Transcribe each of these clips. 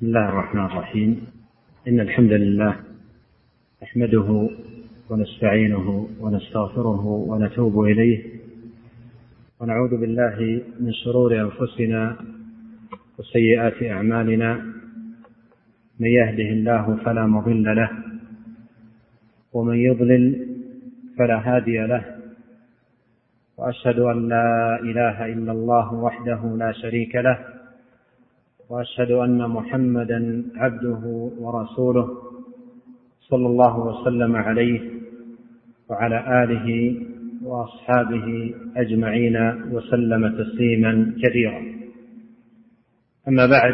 بسم الله الرحمن الرحيم. إن الحمد لله نحمده ونستعينه ونستغفره ونتوب إليه ونعوذ بالله من شرور أنفسنا وسيئات أعمالنا. من يهده الله فلا مضل له ومن يضلل فلا هادي له، وأشهد أن لا إله إلا الله وحده لا شريك له، وأشهد أن محمدا عبده ورسوله صلى الله وسلم عليه وعلى آله وأصحابه أجمعين وسلم تسليما كثيرا. أما بعد،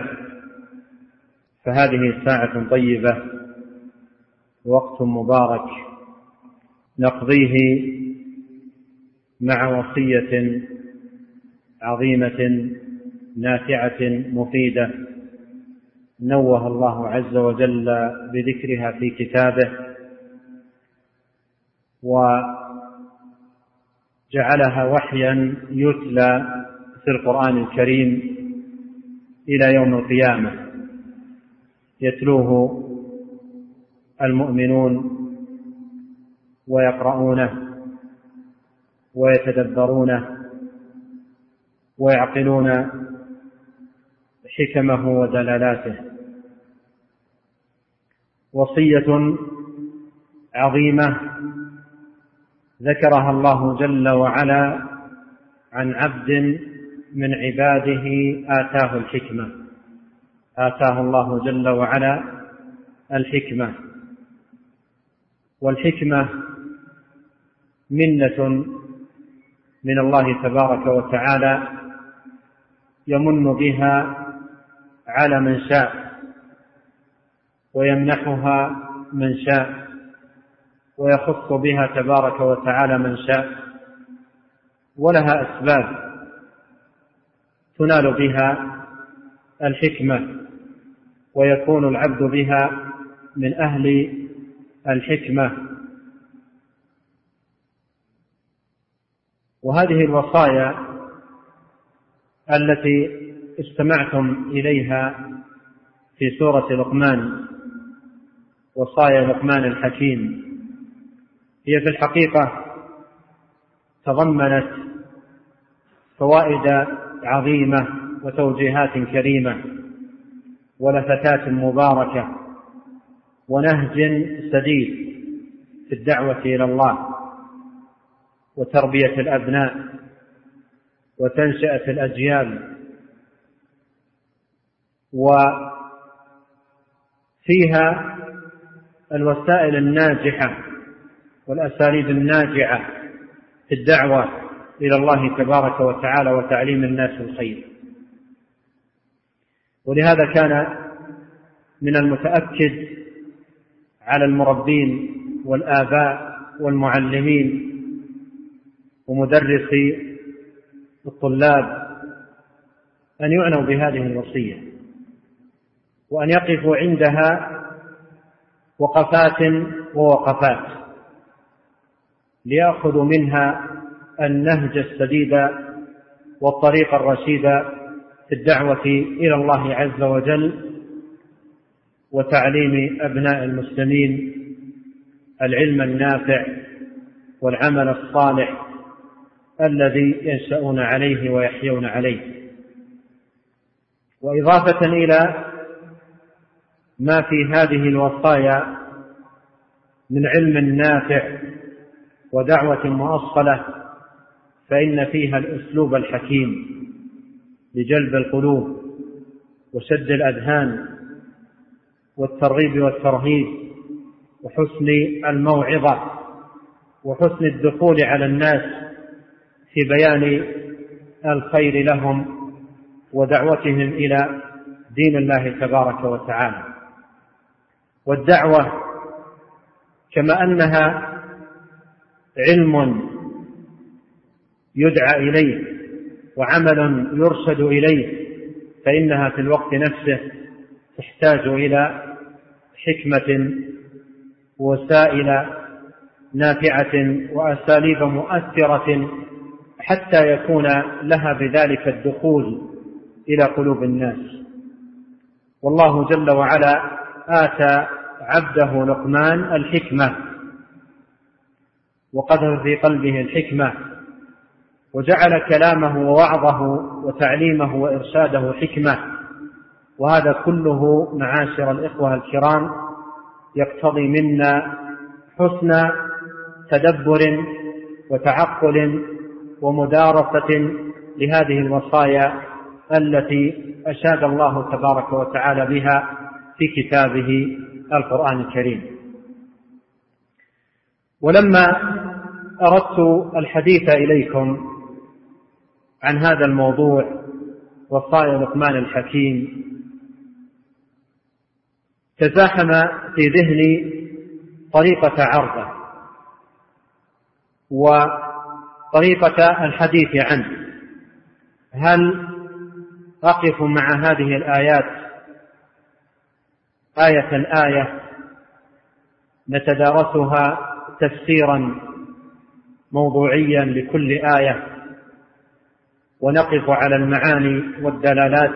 فهذه ساعة طيبة ووقت مبارك نقضيه مع وصية عظيمة نافعة مفيدة نوه الله عز وجل بذكرها في كتابه، وجعلها وحيا يتلى في القرآن الكريم إلى يوم القيامة، يتلوه المؤمنون ويقرؤونه ويتدبرونه ويعقلون حكمه ودلالاته. وصية عظيمة ذكرها الله جل وعلا عن عبد من عباده آتاه الحكمة، آتاه الله جل وعلا الحكمة. والحكمة منة من الله تبارك وتعالى يمن بها على من شاء ويمنحها من شاء، ويخص بها تبارك وتعالى من شاء، ولها أسباب تنال بها الحكمة ويكون العبد بها من أهل الحكمة. وهذه الوصايا التي استمعتم إليها في سورة لقمان، وصايا لقمان الحكيم، هي في الحقيقة تضمنت فوائد عظيمة وتوجيهات كريمة ولفتات مباركة ونهج سديد في الدعوة إلى الله وتربية الأبناء وتنشئة الأجيال. وفيها الوسائل الناجحة والأساليب الناجعة في الدعوة إلى الله تبارك وتعالى وتعليم الناس الخير. ولهذا كان من المتأكد على المربين والآباء والمعلمين ومدرسي الطلاب أن يعنوا بهذه الوصية، وأن يقفوا عندها وقفات ووقفات ليأخذوا منها النهج السديد والطريق الرشيد في الدعوة إلى الله عز وجل وتعليم أبناء المسلمين العلم النافع والعمل الصالح الذي ينشأون عليه ويحيون عليه. وإضافة إلى ما في هذه الوصايا من علم نافع ودعوة مؤصلة، فإن فيها الأسلوب الحكيم لجلب القلوب وشد الأذهان والترغيب والترهيب وحسن الموعظة وحسن الدخول على الناس في بيان الخير لهم ودعوتهم إلى دين الله تبارك وتعالى. والدعوة كما أنها علم يدعى إليه وعمل يرشد إليه، فإنها في الوقت نفسه تحتاج إلى حكمة وسائل نافعة وأساليب مؤثرة حتى يكون لها بذلك الدخول إلى قلوب الناس. والله جل وعلا آتى عبده لقمان الحكمة وقذف في قلبه الحكمة، وجعل كلامه ووعظه وتعليمه وإرشاده حكمة. وهذا كله معاشر الإخوة الكرام يقتضي منا حسن تدبر وتعقل ومدارسة لهذه الوصايا التي أشاد الله تبارك وتعالى بها في كتابه القرآن الكريم. ولما أردت الحديث إليكم عن هذا الموضوع وصايا لقمان الحكيم، تزاحم في ذهني طريقة عرضه وطريقة الحديث عنه. هل أقف مع هذه الآيات آية نتدارسها تفسيرا موضوعيا لكل آية ونقف على المعاني والدلالات،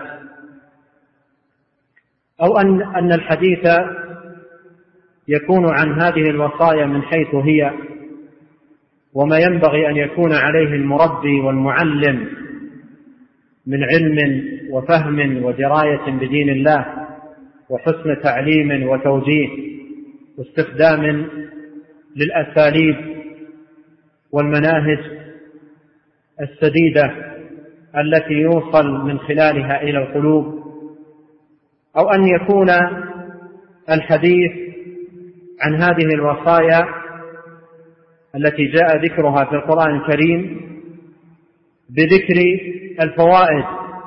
أو أن الحديث يكون عن هذه الوصايا من حيث هي وما ينبغي أن يكون عليه المربي والمعلم من علم وفهم ودراية بدين الله وحسن تعليم وتوجيه واستخدام للأساليب والمناهج السديدة التي يوصل من خلالها إلى القلوب، أو أن يكون الحديث عن هذه الوصايا التي جاء ذكرها في القرآن الكريم بذكر الفوائد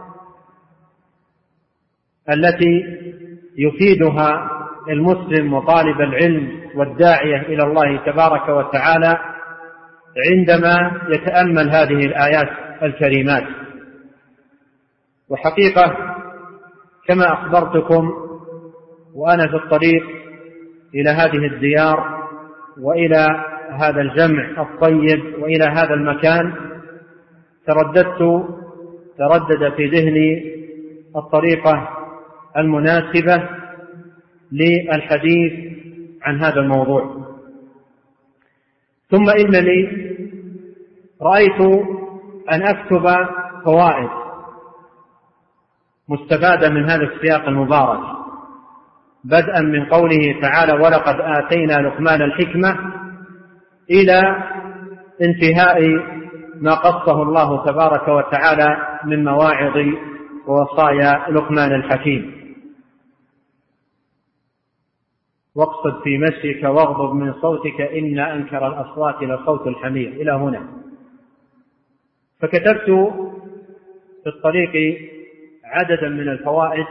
التي يفيدها المسلم وطالب العلم والداعية إلى الله تبارك وتعالى عندما يتأمل هذه الآيات الكريمات. وحقيقة كما أخبرتكم وأنا في الطريق إلى هذه الديار وإلى هذا الجمع الطيب وإلى هذا المكان، تردد في ذهني الطريقة المناسبة للحديث عن هذا الموضوع. ثم إنني رأيت أن أكتب فوائد مستفادة من هذا السياق المبارك، بدءا من قوله تعالى ولقد آتينا لقمان الحكمة إلى انتهاء ما قصه الله تبارك وتعالى من مواعظ ووصايا لقمان الحكيم. واقصد في مشيك واغضض من صوتك إن أنكر الأصوات لصوت الحمير إلى هنا. فكتبت في الطريق عددا من الفوائد،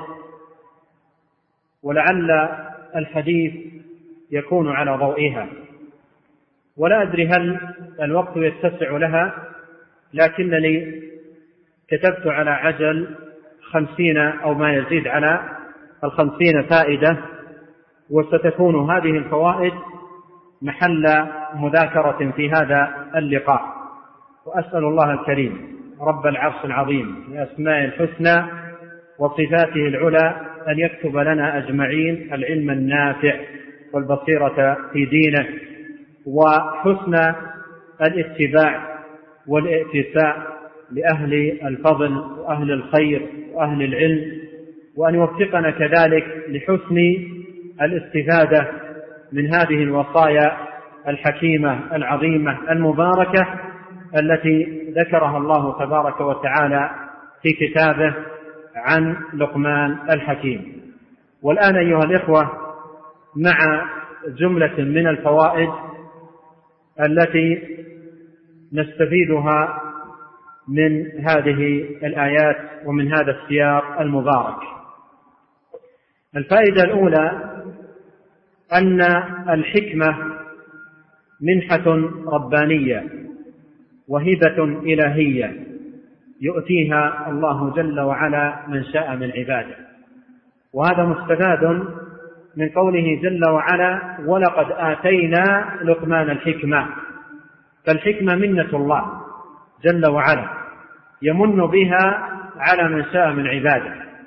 ولعل الحديث يكون على ضوئها، ولا أدري هل الوقت يتسع لها، لكنني كتبت على عجل 50 أو ما يزيد على 50 فائدة، وستكون هذه الفوائد محل مذاكرة في هذا اللقاء. وأسأل الله الكريم رب العرش العظيم بأسماء الحسنى وصفاته العلى أن يكتب لنا أجمعين العلم النافع والبصيرة في دينه وحسن الاتباع والائتساء لأهل الفضل وأهل الخير وأهل العلم، وأن يوفقنا كذلك لحسن الاستفادة من هذه الوصايا الحكيمة العظيمة المباركة التي ذكرها الله تبارك وتعالى في كتابه عن لقمان الحكيم. والآن أيها الإخوة مع جملة من الفوائد التي نستفيدها من هذه الآيات ومن هذا السياق المبارك. الفائدة الأولى أن الحكمة منحة ربانية وهبة إلهية يؤتيها الله جل وعلا من شاء من عباده، وهذا مستفاد من قوله جل وعلا ولقد آتينا لقمان الحكمة. فالحكمة منة الله جل وعلا يمن بها على من شاء من عباده،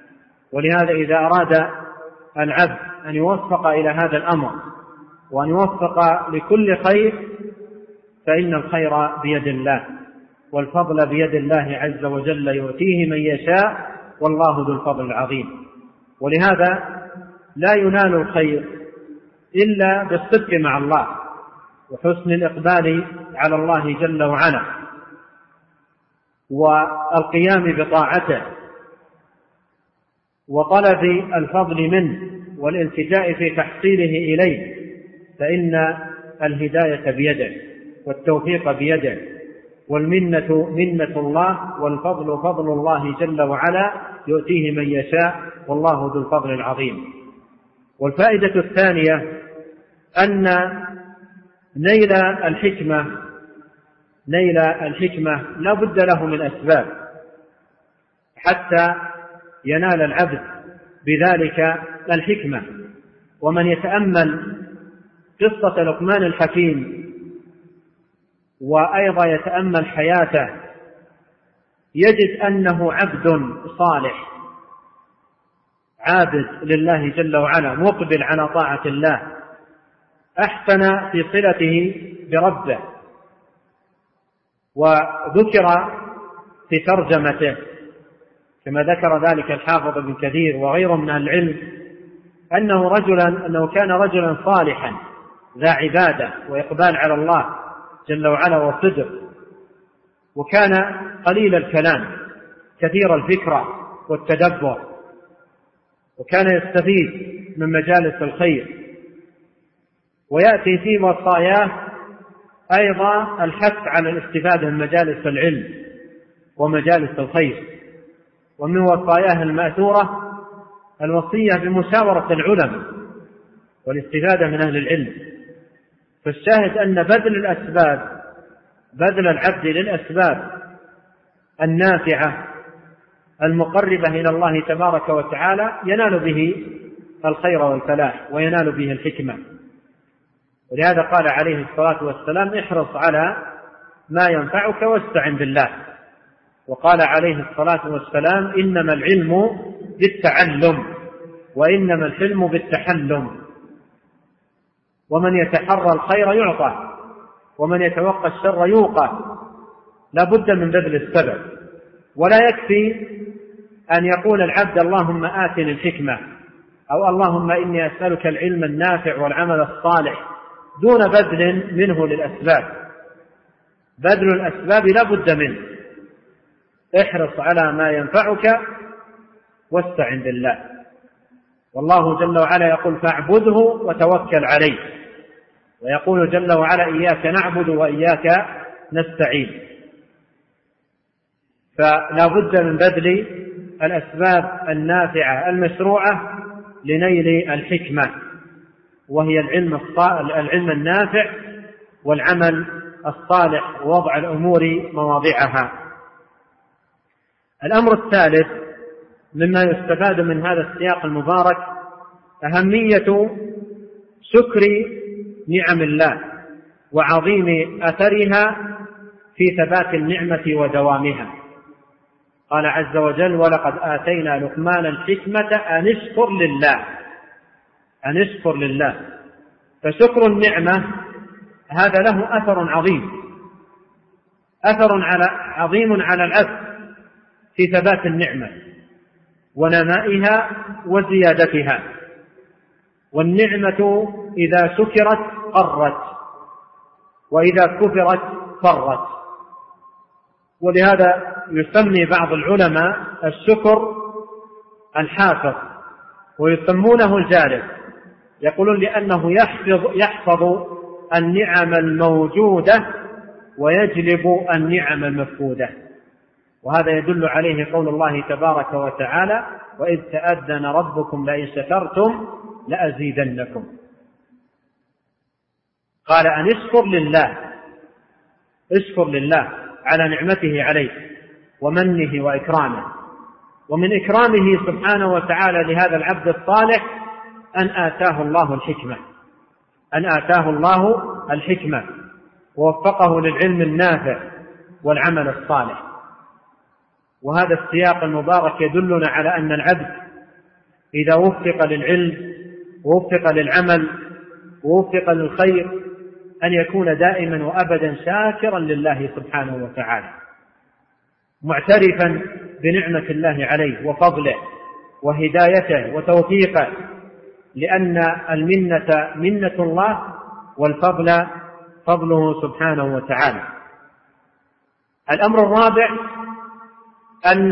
ولهذا إذا أراد العبد أن يوفق إلى هذا الأمر وأن يوفق لكل خير فإن الخير بيد الله، والفضل بيد الله عز وجل يؤتيه من يشاء، والله ذو الفضل العظيم. ولهذا لا ينال الخير إلا بالصدق مع الله وحسن الإقبال على الله جل وعلا والقيام بطاعته وطلب الفضل منه والالتجاء في تحصيله إليه، فإن الهداية بيده والتوفيق بيده، والمنة منة الله، والفضل فضل الله جل وعلا يؤتيه من يشاء، والله ذو الفضل العظيم. والفائدة الثانية أن نيل الحكمة لا بد له من أسباب حتى ينال العبد بذلك الحكمة. ومن يتأمل قصة لقمان الحكيم وأيضا يتأمل حياته يجد أنه عبد صالح عابد لله جل وعلا مقبل على طاعة الله، أحسن في صلته بربه. وذكر في ترجمته كما ذكر ذلك الحافظ ابن كثير وغيره من العلم أنه كان رجلا صالحا ذا عبادة وإقبال على الله جل وعلا وصدق، وكان قليل الكلام كثير الفكرة والتدبر، وكان يستفيد من مجالس الخير، ويأتي في وصاياه أيضا الحث على الاستفادة من مجالس العلم ومجالس الخير. ومن وصاياه المأثورة الوصية بمشاورة العلماء والاستفادة من أهل العلم. فالشاهد أن بذل العبد للأسباب النافعة المقربة إلى الله تبارك وتعالى ينال به الخير والفلاح وينال به الحكمة. ولهذا قال عليه الصلاة والسلام: احرص على ما ينفعك واستعن بالله. وقال عليه الصلاة والسلام: إنما العلم بالتعلم وإنما الحلم بالتحلم. ومن يتحرى الخير يعطى ومن يتوقى الشر يوقى. لا بد من بذل السبب، ولا يكفي أن يقول العبد: اللهم آتني الحكمة، أو اللهم إني أسألك العلم النافع والعمل الصالح، دون بذل منه للأسباب. بذل الأسباب لا بد منه. احرص على ما ينفعك واستعن بالله. والله جل وعلا يقول: فاعبده وتوكل عليه. ويقول جل وعلا: إياك نعبد وإياك نستعين. فلا بد من بذل الأسباب النافعة المشروعة لنيل الحكمة، وهي العلم النافع والعمل الصالح ووضع الأمور مواضعها. الأمر الثالث مما يستفاد من هذا السياق المبارك أهمية شكر نعم الله وعظيم أثرها في ثبات النعمة ودوامها. قال عز وجل: ولقد آتينا لقمان الحكمة أن اشكر لله. فشكر النعمة هذا له أثر عظيم على العبد في ثبات النعمة ونمائها وزيادتها. والنعمة إذا شكرت قرت، وإذا كفرت فرت. ولهذا يسمي بعض العلماء الشكر الحافظ ويسمونه الجالب، يقولون لأنه يحفظ النعم الموجودة ويجلب النعم المفقودة. وهذا يدل عليه قول الله تبارك وتعالى: وإذ تأذن ربكم لئن شكرتم لأزيدنكم. قال أن اشكر لله على نعمته عليه ومنه وإكرامه. ومن إكرامه سبحانه وتعالى لهذا العبد الصالح أن آتاه الله الحكمة ووفقه للعلم النافع والعمل الصالح. وهذا السياق المبارك يدلنا على أن العبد إذا وفق للعلم ووفق للعمل ووفق للخير أن يكون دائما وأبدا شاكرا لله سبحانه وتعالى، معترفا بنعمة الله عليه وفضله وهدايته وتوفيقه، لأن المنة منة الله والفضل فضله سبحانه وتعالى. الأمر الرابع أن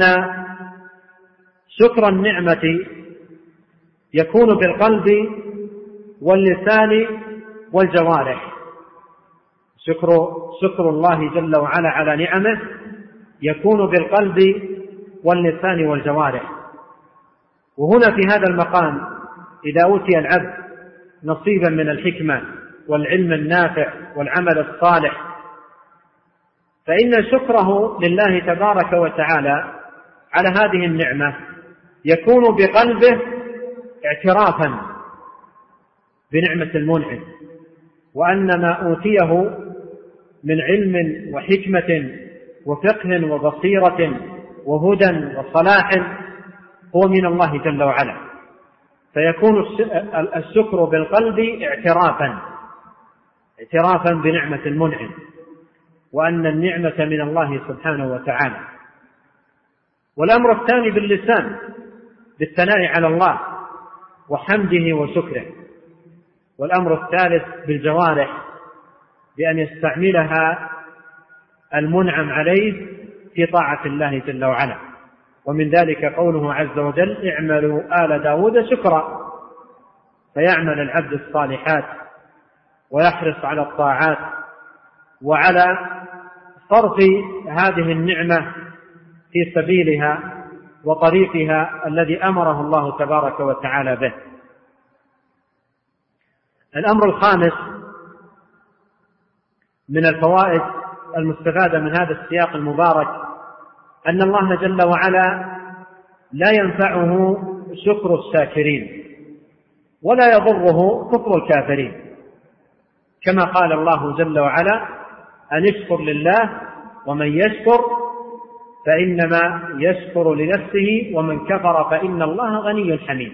شكر النعمة يكون بالقلب واللسان والجوارح. شكر الله جل وعلا على نعمه يكون بالقلب واللسان والجوارح. وهنا في هذا المقام إذا أوتي العبد نصيبا من الحكمة والعلم النافع والعمل الصالح فإن شكره لله تبارك وتعالى على هذه النعمة يكون بقلبه اعترافا بنعمة المنعم، وأن ما أوتيه من علم وحكمة وفقه وبصيرة وهدى وصلاح هو من الله جل وعلا، فيكون الشكر بالقلب اعترافا بنعمة المنعم، وأن النعمة من الله سبحانه وتعالى. والأمر الثاني باللسان بالثناء على الله وحمده وشكره. والأمر الثالث بالجوارح بأن يستعملها المنعم عليه في طاعة الله جل وعلا. ومن ذلك قوله عز وجل: اعملوا آل داود شكرا، فيعمل العبد الصالحات ويحرص على الطاعات وعلى صرف هذه النعمة في سبيلها وطريقها الذي أمره الله تبارك وتعالى به. الأمر الخامس من الفوائد المستفادة من هذا السياق المبارك أن الله جل وعلا لا ينفعه شكر الشاكرين ولا يضره كفر الكافرين، كما قال الله جل وعلا: أن اشكر لله ومن يشكر فإنما يشكر لنفسه ومن كفر فإن الله غني حميد.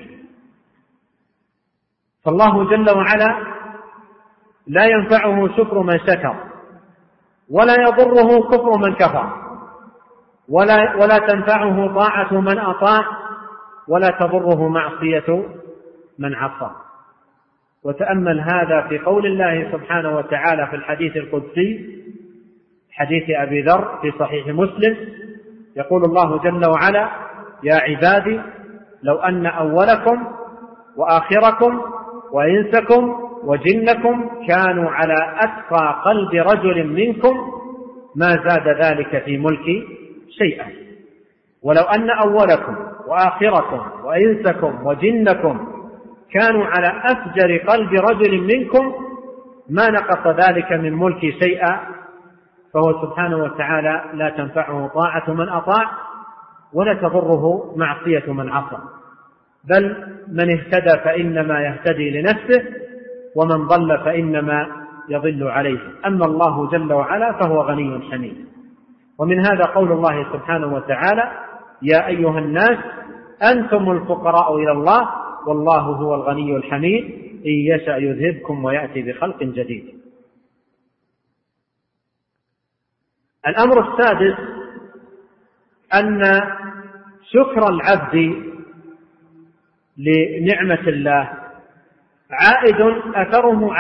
فالله جل وعلا لا ينفعه شكر من شكر ولا يضره كفر من كفر ولا تنفعه طاعة من أطاع ولا تضره معصية من عصى. وتأمل هذا في قول الله سبحانه وتعالى في الحديث القدسي حديث أبي ذر في صحيح مسلم، يقول الله جل وعلا: يا عبادي لو أن أولكم وآخركم وإنسكم وجنكم كانوا على أتقى قلب رجل منكم ما زاد ذلك في ملكي شيئا. ولو أن أولكم وآخركم وإنسكم وجنكم كانوا على أفجر قلب رجل منكم ما نقص ذلك من ملكي شيئا. فهو سبحانه وتعالى لا تنفعه طاعة من أطاع ولا تضره معصية من عصى، بل من اهتدى فإنما يهتدي لنفسه ومن ضل فإنما يضل عليه. أما الله جل وعلا فهو غني حميد. ومن هذا قول الله سبحانه وتعالى: يا أيها الناس أنتم الفقراء إلى الله والله هو الغني الحميد إن يشأ يذهبكم ويأتي بخلق جديد. الأمر السادس أن شكر العبد لنعمة الله عائد أثره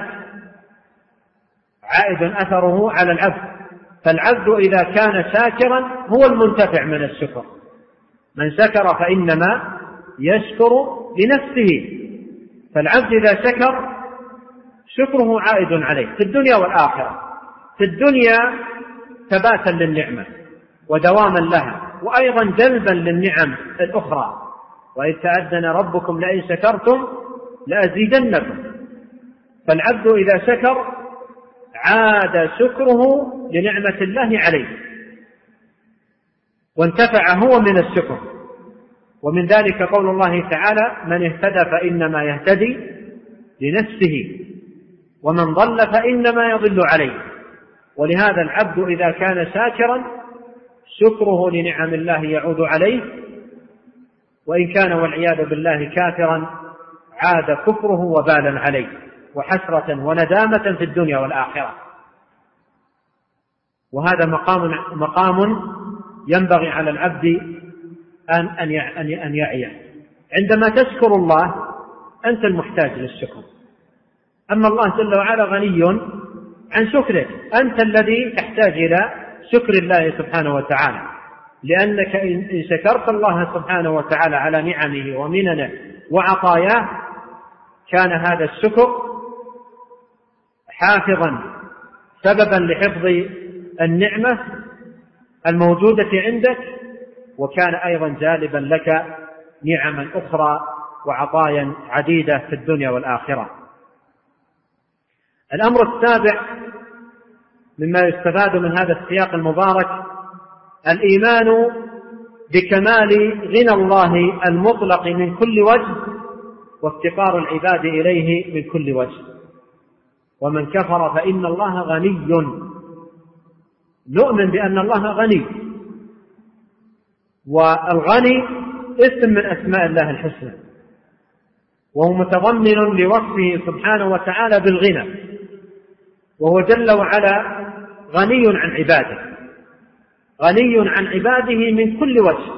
على العبد، فالعبد إذا كان شاكرا هو المنتفع من الشكر. من شكر فإنما يشكر لنفسه، فالعبد إذا شكر شكره عائد عليه في الدنيا والآخرة. في الدنيا ثباتا للنعمة ودواما لها، وأيضا جلبا للنعم الأخرى: وإذ تأذن ربكم لئن شكرتم لأزيدنكم. فالعبد إذا شكر عاد شكره لنعمة الله عليه وانتفع هو من الشكر. ومن ذلك قول الله تعالى: من اهتدى فإنما يهتدي لنفسه ومن ضل فإنما يضل عليه. ولهذا العبد إذا كان شاكرا شكره لنعم الله يعود عليه، وإن كان والعياذ بالله كافرا عاد كفره وبالا عليه وحسرة وندامة في الدنيا والآخرة. وهذا مقام ينبغي على العبد أن يعيه. عندما تشكر الله أنت المحتاج للشكر، أما الله جل وعلا غني عن شكرك، أنت الذي تحتاج إلى شكر الله سبحانه وتعالى، لأنك إن شكرت الله سبحانه وتعالى على نعمه ومننه وعطاياه كان هذا الشكر حافظا سببا لحفظ النعمة الموجودة عندك، وكان أيضا جالبا لك نعما أخرى وعطايا عديدة في الدنيا والآخرة. الأمر السابع مما يستفاد من هذا السياق المبارك الإيمان بكمال غنى الله المطلق من كل وجه وافتقار العباد إليه من كل وجه. ومن كفر فإن الله غني، نؤمن بأن الله غني، والغني اسم من أسماء الله الحسنى، وهو متضمن لوصفه سبحانه وتعالى بالغنى، وهو جل وعلا غني عن عباده، غني عن عباده من كل وجه،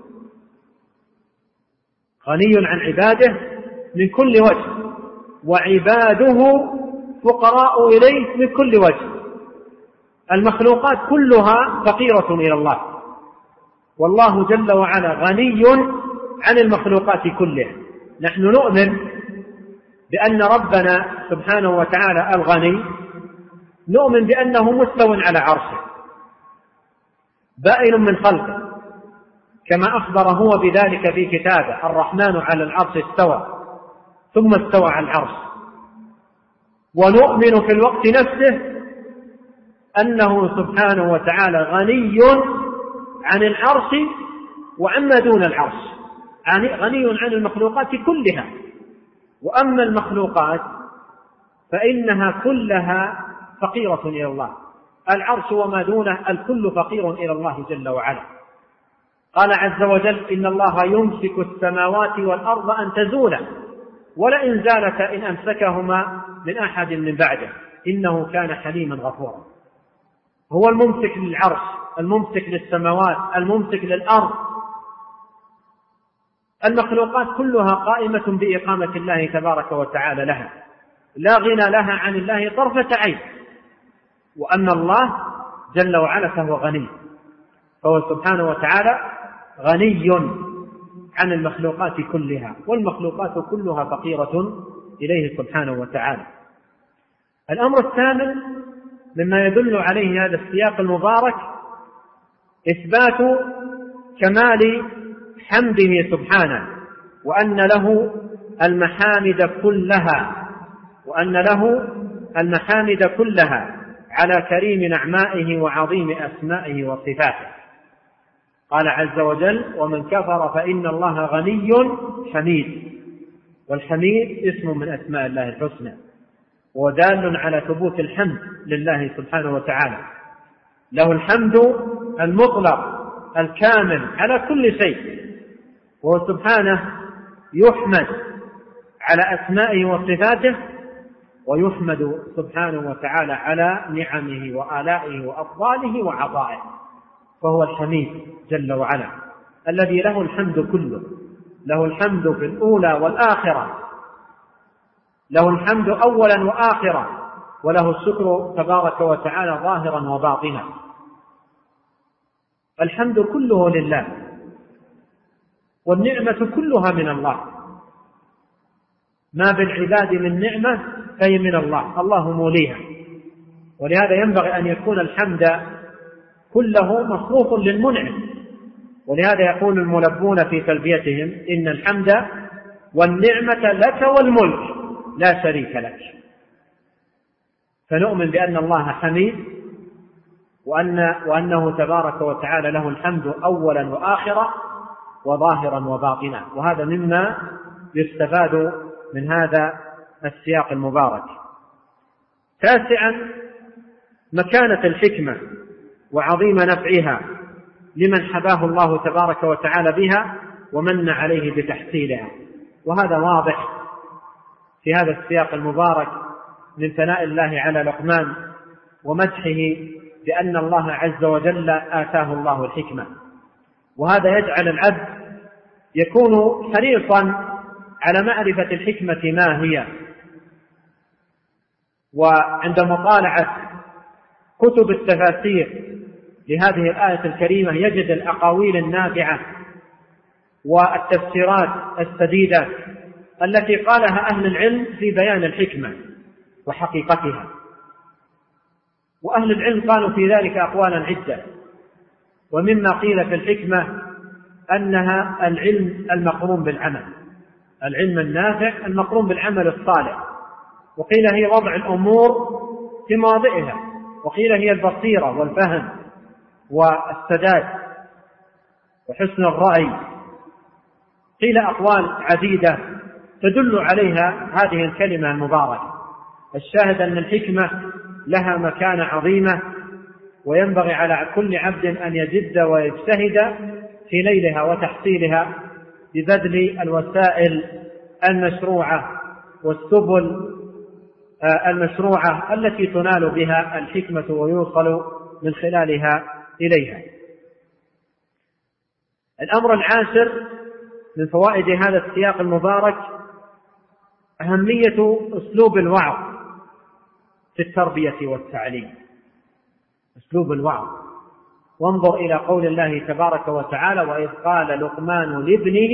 غني عن عباده من كل وجه، وعباده فقراء إليه من كل وجه. المخلوقات كلها فقيرة إلى الله، والله جل وعلا غني عن المخلوقات كلها. نحن نؤمن بأن ربنا سبحانه وتعالى الغني، نؤمن بأنه مستو على عرشه بائن من خلقه، كما أخبر هو بذلك في كتابه: الرحمن على العرش استوى ثم استوى على العرش. ونؤمن في الوقت نفسه أنه سبحانه وتعالى غني عن العرش وعما دون العرش، غني عن المخلوقات كلها. وأما المخلوقات فإنها كلها فقيرة إلى الله، العرش وما دونه الكل فقير إلى الله جل وعلا. قال عز وجل: إن الله يمسك السماوات والأرض أن تزولا ولئن زالتا إن أمسكهما من أحد من بعده إنه كان حليما غفورا. هو الممسك للعرش، الممسك للسماوات، الممسك للأرض. المخلوقات كلها قائمة بإقامة الله تبارك وتعالى لها، لا غنى لها عن الله طرفة عين. وأما الله جل وعلا فهو غني، فهو سبحانه وتعالى غني عن المخلوقات كلها، والمخلوقات كلها فقيرة إليه سبحانه وتعالى. الأمر الثامن مما يدل عليه هذا السياق المبارك إثبات كمال حمده سبحانه، وأن له المحامد كلها، وأن له المحامد كلها على كريم نعمائه وعظيم أسمائه وصفاته. قال عز وجل: ومن كفر فإن الله غني حميد. والحميد اسم من أسماء الله الحسنى، ودال على ثبوت الحمد لله سبحانه وتعالى. له الحمد المطلق الكامل على كل شيء، وهو سبحانه يحمد على أسمائه وصفاته، ويحمد سبحانه وتعالى على نعمه وآلائه وأفضاله وعطائه، فهو الحميد جل وعلا الذي له الحمد كله، له الحمد في الأولى والآخرة، له الحمد أولا وآخرا، وله الشكر تبارك وتعالى ظاهرا وباطنا. الحمد كله لله، والنعمة كلها من الله. ما بالعباد من نعمة فهي من الله، الله موليها. ولهذا ينبغي أن يكون الحمد كله مصروف للمنعم. ولهذا يقول الملبون في تلبيتهم: إن الحمد والنعمة لك والملك لا شريك لك. فنؤمن بأن الله حميد، وأنه تبارك وتعالى له الحمد أولا وآخرا وظاهرا وباطنا. وهذا مما يستفاد من هذا السياق المبارك. تاسعا مكانة الحكمة وعظيم نفعها لمن حباه الله تبارك وتعالى بها ومن عليه بتحصيلها. وهذا واضح في هذا السياق المبارك من ثناء الله على لقمان ومدحه بأن الله عز وجل آتاه الله الحكمة. وهذا يجعل العبد يكون حريصا على معرفة الحكمة ما هي، وعند مطالعة كتب التفاسير لهذه الآية الكريمة يجد الأقاويل النافعة والتفسيرات السديدة التي قالها أهل العلم في بيان الحكمة وحقيقتها. وأهل العلم قالوا في ذلك أقوالا عدة، ومما قيل في الحكمة أنها العلم المقرون بالعمل، العلم النافع المقرون بالعمل الصالح، وقيل هي وضع الأمور في مواضعها، وقيل هي البصيرة والفهم والسداد وحسن الرأي. قيل أقوال عديدة تدل عليها هذه الكلمة المباركة. الشاهد أن الحكمة لها مكانة عظيمة، وينبغي على كل عبد أن يجد ويجتهد في نيلها وتحصيلها ببذل الوسائل المشروعة والسبل المشروعة التي تنال بها الحكمة ويوصل من خلالها إليها. الأمر العاشر من فوائد هذا السياق المبارك أهمية أسلوب الوعظ في التربية والتعليم. أسلوب الوعظ، وانظر إلى قول الله تبارك وتعالى: وإذ قال لقمان لابنه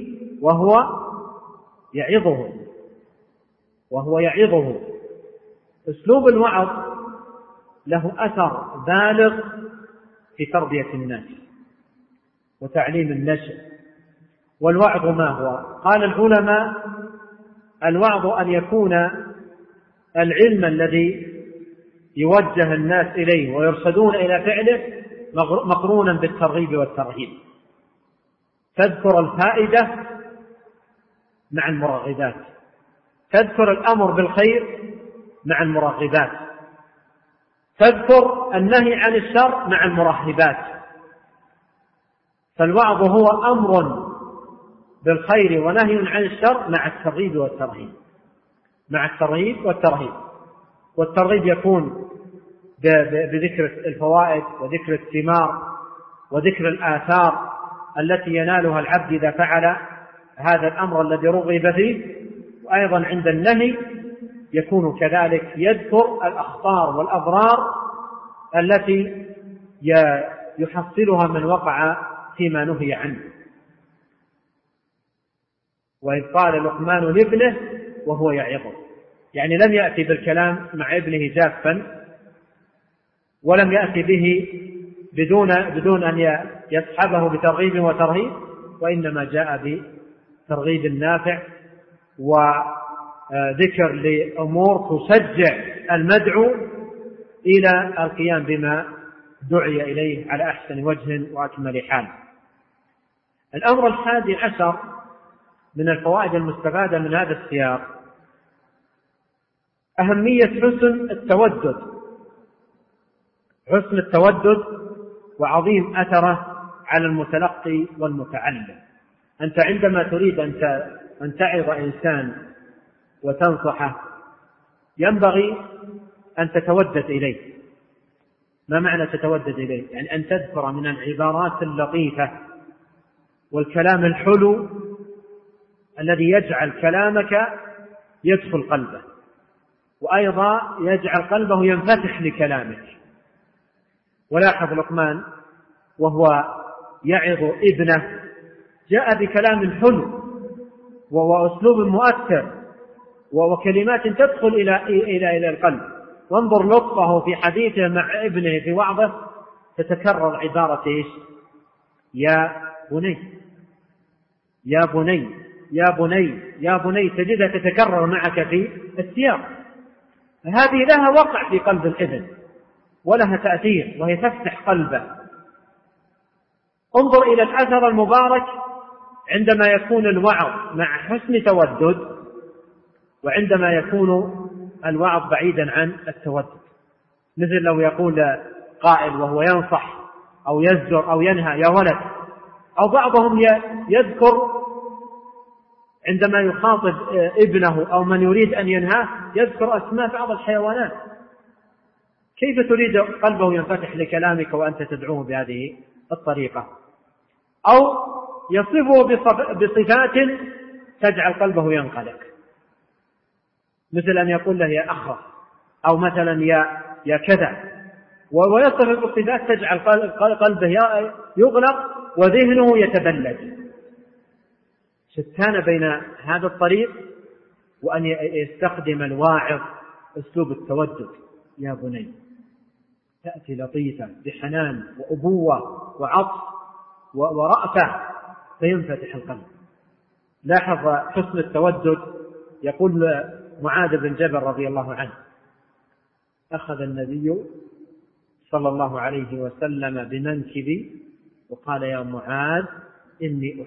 وهو يعظه. أسلوب الوعظ له أثر بالغ في تربية الناس وتعليم النشء. والوعظ ما هو؟ قال العلماء: الوعظ أن يكون العلم الذي يوجه الناس إليه ويرشدون إلى فعله مقرونا بالترغيب والترهيب. تذكر الفائدة مع المرغبات، تذكر الأمر بالخير مع المرغبات، تذكر النهي عن الشر مع المرهبات. فالوعظ هو أمر بالخير ونهي عن الشر مع الترغيب والترهيب، مع الترغيب والترهيب. والترغيب يكون بذكر الفوائد وذكر الثمار وذكر الآثار التي ينالها العبد إذا فعل هذا الأمر الذي رغب فيه. وأيضا عند النهي يكون كذلك يذكر الأخطار والأضرار التي يحصلها من وقع فيما نهي عنه. وإذ قال لقمان لابنه وهو يعظه، يعني لم يأتي بالكلام مع ابنه جافا، ولم يأتي به بدون أن يصحبه بترغيب وترهيب، وإنما جاء بترغيب نافع وذكر لأمور تشجع المدعو إلى القيام بما دعي إليه على أحسن وجه وأكمل حال. الأمر 11 من الفوائد المستفادة من هذا السياق أهمية حسن التودد، حسن التودد وعظيم أثره على المتلقي والمتعلم. أنت عندما تريد أن تعظ إنسان وتنصحه ينبغي أن تتودد إليه. ما معنى تتودد إليه؟ يعني أن تذكر من العبارات اللطيفة والكلام الحلو الذي يجعل كلامك يدخل قلبه، وأيضا يجعل قلبه ينفتح لكلامك. ولاحظ لقمان وهو يعظ ابنه جاء بكلام حلو وأسلوب مؤثر وكلمات تدخل إلى القلب. وانظر لطفه في حديثه مع ابنه في وعظه، تتكرر عبارة إيش؟ يا بني يا بني يا بني يا بني، تجدها تتكرر معك في السياق. هذه لها وقع في قلب الابن ولها تأثير، وهي تفتح قلبه. انظر إلى الأثر المبارك عندما يكون الوعظ مع حسن تودد، وعندما يكون الوعظ بعيدا عن التودد. مثل لو يقول قائل وهو ينصح أو يزجر أو ينهى: يا ولد أو بعضهم يذكر عندما يخاطب ابنه أو من يريد أن ينهاه يذكر أسماء بعض الحيوانات. كيف تريد قلبه ينفتح لكلامك وأنت تدعوه بهذه الطريقة؟ أو يصفه بصفات تجعل قلبه ينقلق، مثل أن يقول له يا أخرس، أو مثلا يا كذا، ويصف بصفات تجعل قلبه يغلق وذهنه يتبلد. شتان بين هذا الطريق وأن يستخدم الواعظ أسلوب التودد: يا بني، تأتي لطيفة بحنان وأبوة وعطف ورأفة فينفتح القلب. لاحظ حسن التودد. يقول معاذ بن جبل رضي الله عنه: أخذ النبي صلى الله عليه وسلم بمنكبي وقال: يا معاذ، إني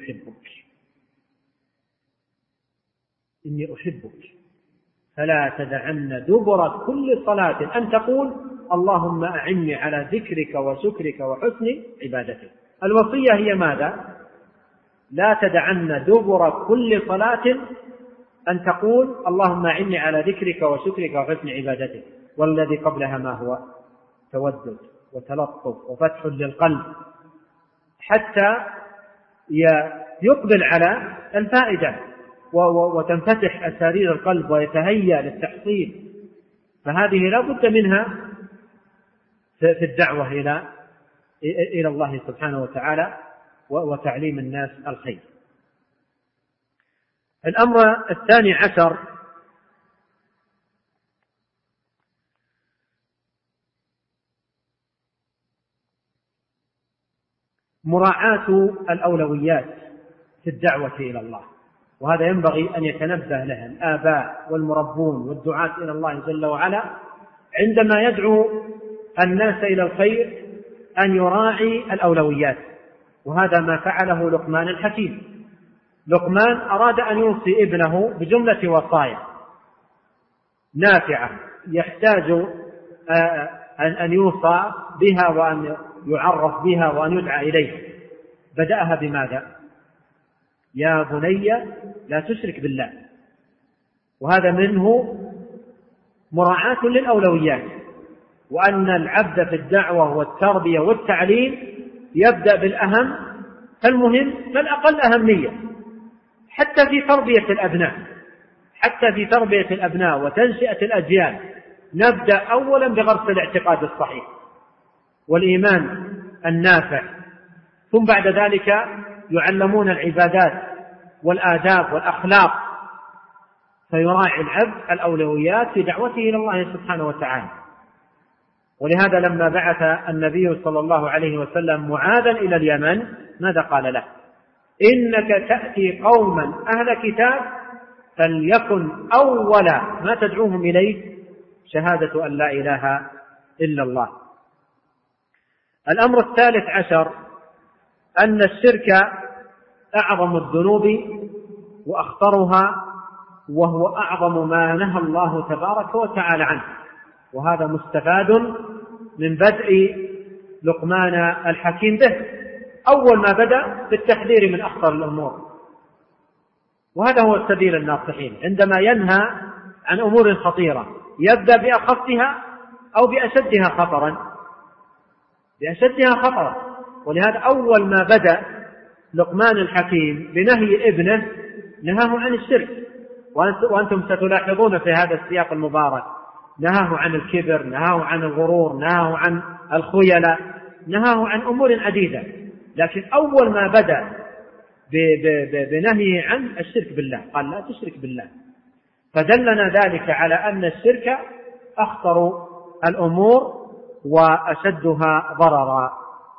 أحبك فلا تدعن دبر كل صلاة أن تقول اللهم أعني على ذكرك وشكرك وحسن عبادتك. الوصية هي ماذا؟ لا تدعن دبر كل صلاة أن تقول اللهم أعني على ذكرك وشكرك وحسن عبادتك. والذي قبلها ما هو؟ تودد وتلطف وفتح للقلب حتى يقبل على الفائدة وتنفتح أسارير القلب ويتهيأ للتحصيل. فهذه لا بد منها في الدعوة إلى الله سبحانه وتعالى وتعليم الناس الخير. الأمر 12 مراعاة الأولويات في الدعوة إلى الله، وهذا ينبغي أن يتنبه له الآباء والمربون والدعاة إلى الله جل وعلا عندما يدعو الناس إلى الخير، أن يراعي الأولويات. وهذا ما فعله لقمان الحكيم. لقمان أراد أن يوصي ابنه بجملة وصايا نافعة يحتاج أن يوصى بها وأن يعرف بها وأن يدعى إليه. بدأها بماذا؟ يا بني لا تشرك بالله. وهذا منه مراعاة للأولويات، وأن العبد في الدعوة والتربية والتعليم يبدأ بالأهم فالمهم فالأقل أهمية. حتى في تربية الأبناء وتنشئة الأجيال نبدأ أولا بغرس الاعتقاد الصحيح والإيمان النافع، ثم بعد ذلك يعلمون العبادات والآداب والأخلاق. فيراعي العبد الأولويات في دعوته إلى الله سبحانه وتعالى. ولهذا لما بعث النبي صلى الله عليه وسلم معاذا إلى اليمن ماذا قال له؟ إنك تأتي قوما أهل كتاب فليكن أول ما تدعوهم إليه شهادة أن لا إله إلا الله. الأمر 13 أن الشرك أعظم الذنوب وأخطرها، وهو أعظم ما نهى الله تبارك وتعالى عنه. وهذا مستفاد من بدء لقمان الحكيم به. أول ما بدأ بالتحذير من أخطر الأمور، وهذا هو سبيل الناصحين عندما ينهى عن أمور خطيرة يبدأ بأخفها أو بأشدها خطرا. ولهذا أول ما بدأ لقمان الحكيم بنهي ابنه نهاه عن الشرك. وأنتم ستلاحظون في هذا السياق المبارك نهاه عن الكبر، نهاه عن الغرور، نهاه عن الخيلة، نهاه عن أمور عديدة. لكن أول ما بدأ بنهيه عن الشرك بالله قال لا تشرك بالله. فدلنا ذلك على أن الشرك أخطر الأمور وأشدها ضررا.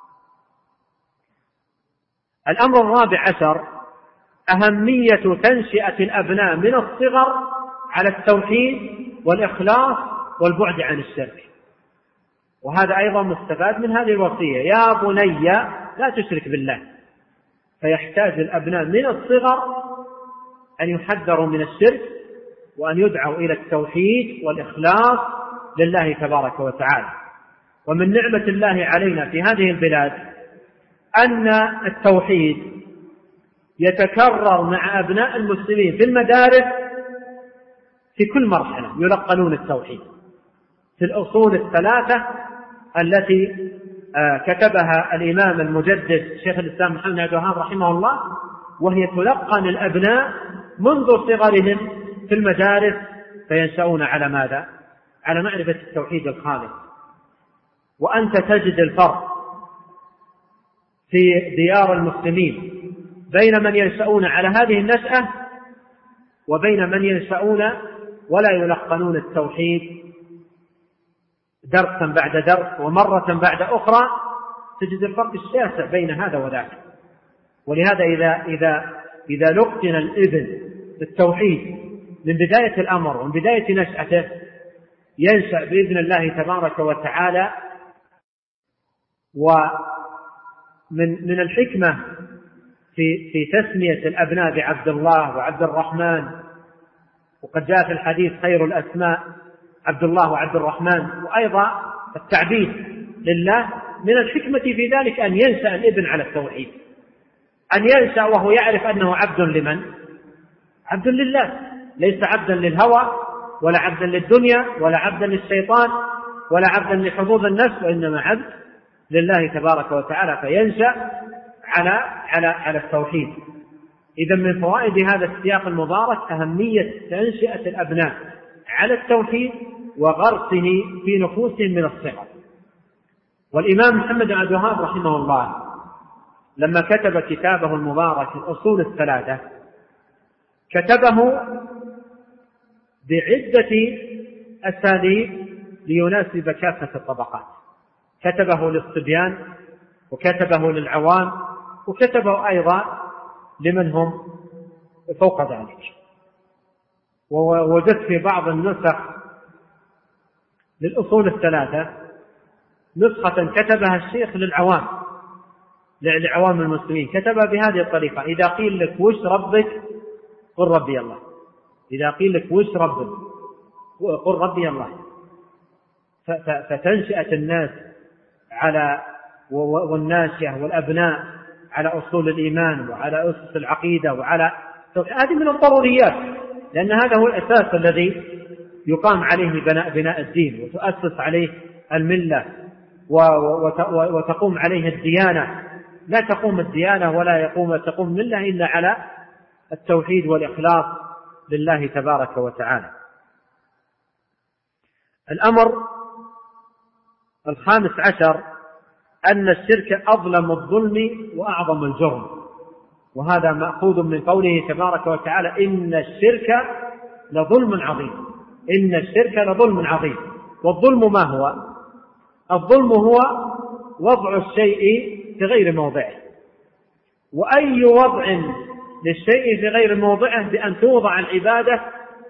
الأمر 14 أهمية تنشئة الأبناء من الصغر على التوحيد والإخلاص والبعد عن الشرك. وهذا أيضا مستفاد من هذه الوصية: يا بني لا تشرك بالله. فيحتاج الأبناء من الصغر أن يحذروا من الشرك وأن يدعوا إلى التوحيد والإخلاص لله تبارك وتعالى. ومن نعمة الله علينا في هذه البلاد أن التوحيد يتكرر مع أبناء المسلمين في المدارس في كل مرحلة، يلقنون التوحيد في الأصول الثلاثة التي كتبها الإمام المجدد شيخ الإسلام محمد بن عبد الوهاب رحمه الله، وهي تلقن الأبناء منذ صغرهم في المدارس، فينشأون على ماذا؟ على معرفة التوحيد الخالص. وأنت تجد الفرق في ديار المسلمين بين من ينشأون على هذه النشأة وبين من ينشأون ولا يلقنون التوحيد درسا بعد درس ومرة بعد أخرى، تجد الفرق الشاسع بين هذا وذاك. ولهذا إذا لقن الابن بالتوحيد من بداية الأمر ومن بداية نشأته ينشأ بإذن الله تبارك وتعالى. ومن الحكمة في تسمية الأبناء بعبد الله وعبد الرحمن، وقد جاء في الحديث خير الأسماء عبد الله وعبد الرحمن، وأيضا التعبيد لله، من الحكمة في ذلك أن ينشأ الابن على التوحيد، أن ينشأ وهو يعرف أنه عبد لمن؟ عبد لله، ليس عبدا للهوى ولا عبدا للدنيا ولا عبدا للشيطان ولا عبدا لحظوظ النفس، وإنما عبد لله تبارك وتعالى، فينشأ على التوحيد. إذا من فوائد هذا السياق المبارك أهمية تنشئة الأبناء على التوحيد وغرسه في نفوسهم من الصغر. والإمام محمد بن عبد الوهاب رحمه الله لما كتب كتابه المبارك الأصول الثلاثة كتبه بعدة أساليب ليناسب كافة الطبقات، كتبه للصبيان وكتبه للعوام وكتبه أيضا لمن هم فوق ذلك. ووجدت في بعض النسخ للأصول الثلاثة نسخة كتبها الشيخ لعوام المسلمين، كتبها بهذه الطريقة: إذا قيل لك وش ربك قل ربي الله، إذا قيل لك وش ربك قل ربي الله. فتنشئة الناس والناشئة والأبناء على أصول الإيمان وعلى أسس العقيدة هذه من الضروريات، لأن هذا هو الأساس الذي يقام عليه بناء الدين وتؤسس عليه الملة وتقوم عليه الديانة. لا تقوم الديانة ولا تقوم الملة إلا على التوحيد والإخلاص لله تبارك وتعالى. الأمر 15 أن الشرك أظلم الظلم وأعظم الجرم، وهذا مأخوذ من قوله تبارك وتعالى: إن الشرك لظلم عظيم. إن الشرك لظلم عظيم. والظلم ما هو؟ الظلم هو وضع الشيء في غير موضعه، وأي وضع للشيء في غير موضعه بأن توضع العبادة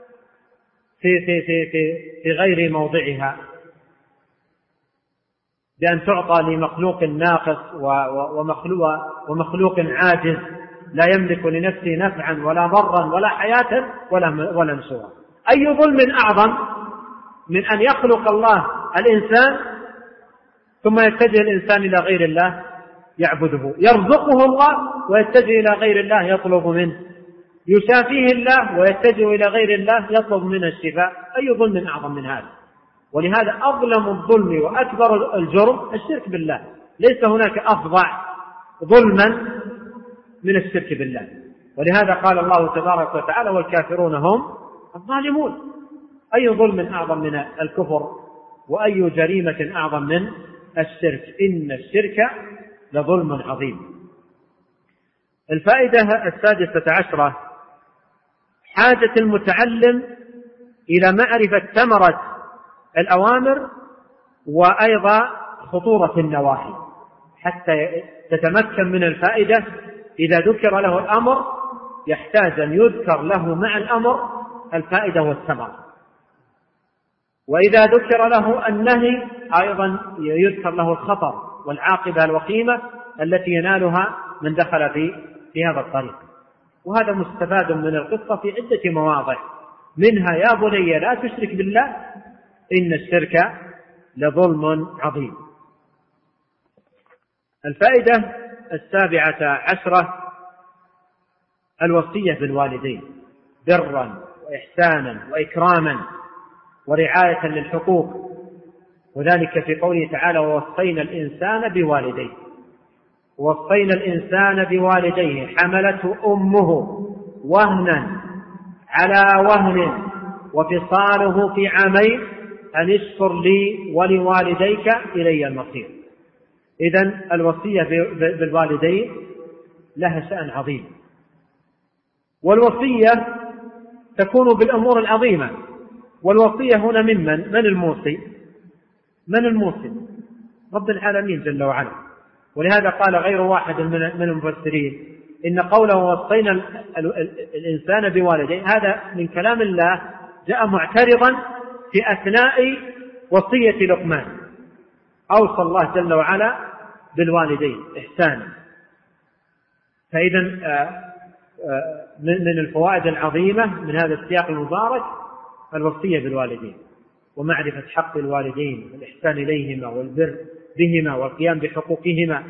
في غير موضعها، بأن تعطى لمخلوق ناقص ومخلوق عاجز لا يملك لنفسه نفعا ولا ضرا ولا حياة ولا نشورا. أي ظلم أعظم من أن يخلق الله الإنسان ثم يتجه الإنسان إلى غير الله يعبده، يرزقه الله ويتجه إلى غير الله يطلب منه، يشافيه الله ويتجه إلى غير الله يطلب منه الشفاء. أي ظلم أعظم من هذا؟ ولهذا أظلم الظلم وأكبر الجرم الشرك بالله، ليس هناك أفظع ظلما من الشرك بالله. ولهذا قال الله تبارك وتعالى: والكافرون هم الظالمون. أي ظلم أعظم من الكفر وأي جريمة أعظم من الشرك؟ إن الشرك لظلم عظيم. الفائدة 16 حاجة المتعلم إلى معرفة ثمرة الأوامر وأيضا خطورة النواهي حتى تتمكن من الفائدة. إذا ذكر له الأمر يحتاج أن يذكر له مع الأمر الفائدة والثمرة، وإذا ذكر له النهي أيضا يذكر له الخطر والعاقبة الوخيمة التي ينالها من دخل في هذا الطريق. وهذا مستفاد من القصة في عدة مواضع، منها: يا بني لا تشرك بالله إن الشرك لظلم عظيم. الفائدة 17 الوصية بالوالدين برا وإحسانا وإكراما ورعاية للحقوق، وذلك في قوله تعالى: ووصينا الإنسان بوالديه حملته أمه وهنا على وهن وفصاله في عامين أن اشكر لي ولوالديك إلي المصير. إذن الوصية بالوالدين لها شأن عظيم، والوصية تكون بالأمور العظيمة. والوصية هنا من الموصي؟ من الموصي؟ رب العالمين جل وعلا. ولهذا قال غير واحد من المفسرين إن قوله ووصينا الإنسان بوالديه هذا من كلام الله جاء معترضا في أثناء وصية لقمان. أوصى الله جل وعلا بالوالدين إحسانا. فإذا من الفوائد العظيمة من هذا السياق المبارك الوصية بالوالدين ومعرفة حق الوالدين والإحسان إليهما والبر بهما والقيام بحقوقهما.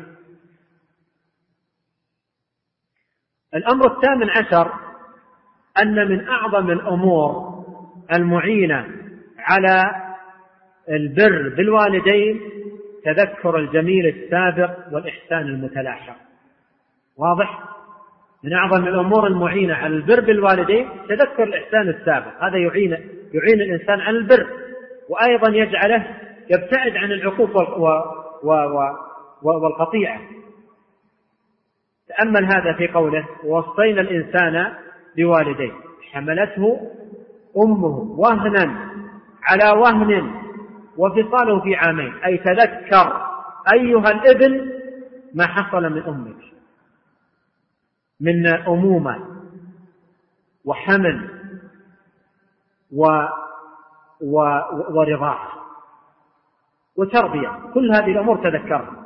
الأمر 18 أن من أعظم الأمور المعينة على البر بالوالدين تذكر الجميل السابق والإحسان المتلاحق. واضح؟ من أعظم الأمور المعينة على البر بالوالدين تذكر الإحسان السابق، هذا يعين الإنسان على البر، وأيضا يجعله يبتعد عن العقوق والقطيعة. تأمل هذا في قوله: ووصينا الإنسان بوالديه حملته أمه وهنا على وهن وفصاله في عامين، أي تذكر أيها الابن ما حصل من أمك من أمومة وحمل ورضاعة وتربية، كل هذه الأمور تذكرها.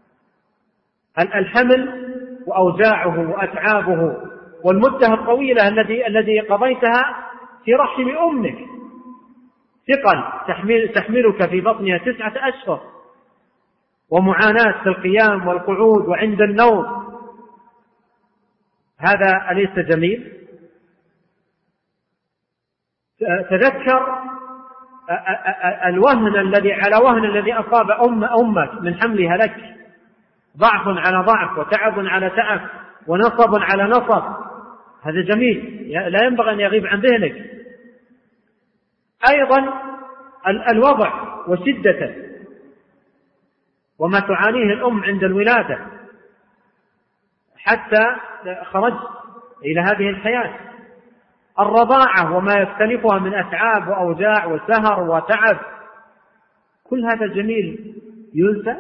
الحمل وأوجاعه وأتعابه والمدة الطويلة الذي قضيتها في رحم أمك، ثقل تحملك في بطنها 9 أشهر، ومعاناة في القيام والقعود وعند النوم، هذا أليس جميل؟ تذكر الوهن الذي على وهن الذي أصاب أمك من حملها لك، ضعف على ضعف وتعب على تعب ونصب على نصب، هذا جميل لا ينبغي أن يغيب عن ذهنك. أيضا الوضع وشدته وما تعانيه الأم عند الولادة حتى خرجت إلى هذه الحياة، الرضاعة وما يختلفها من أتعاب وأوجاع وسهر وتعب، كل هذا جميل ينسى؟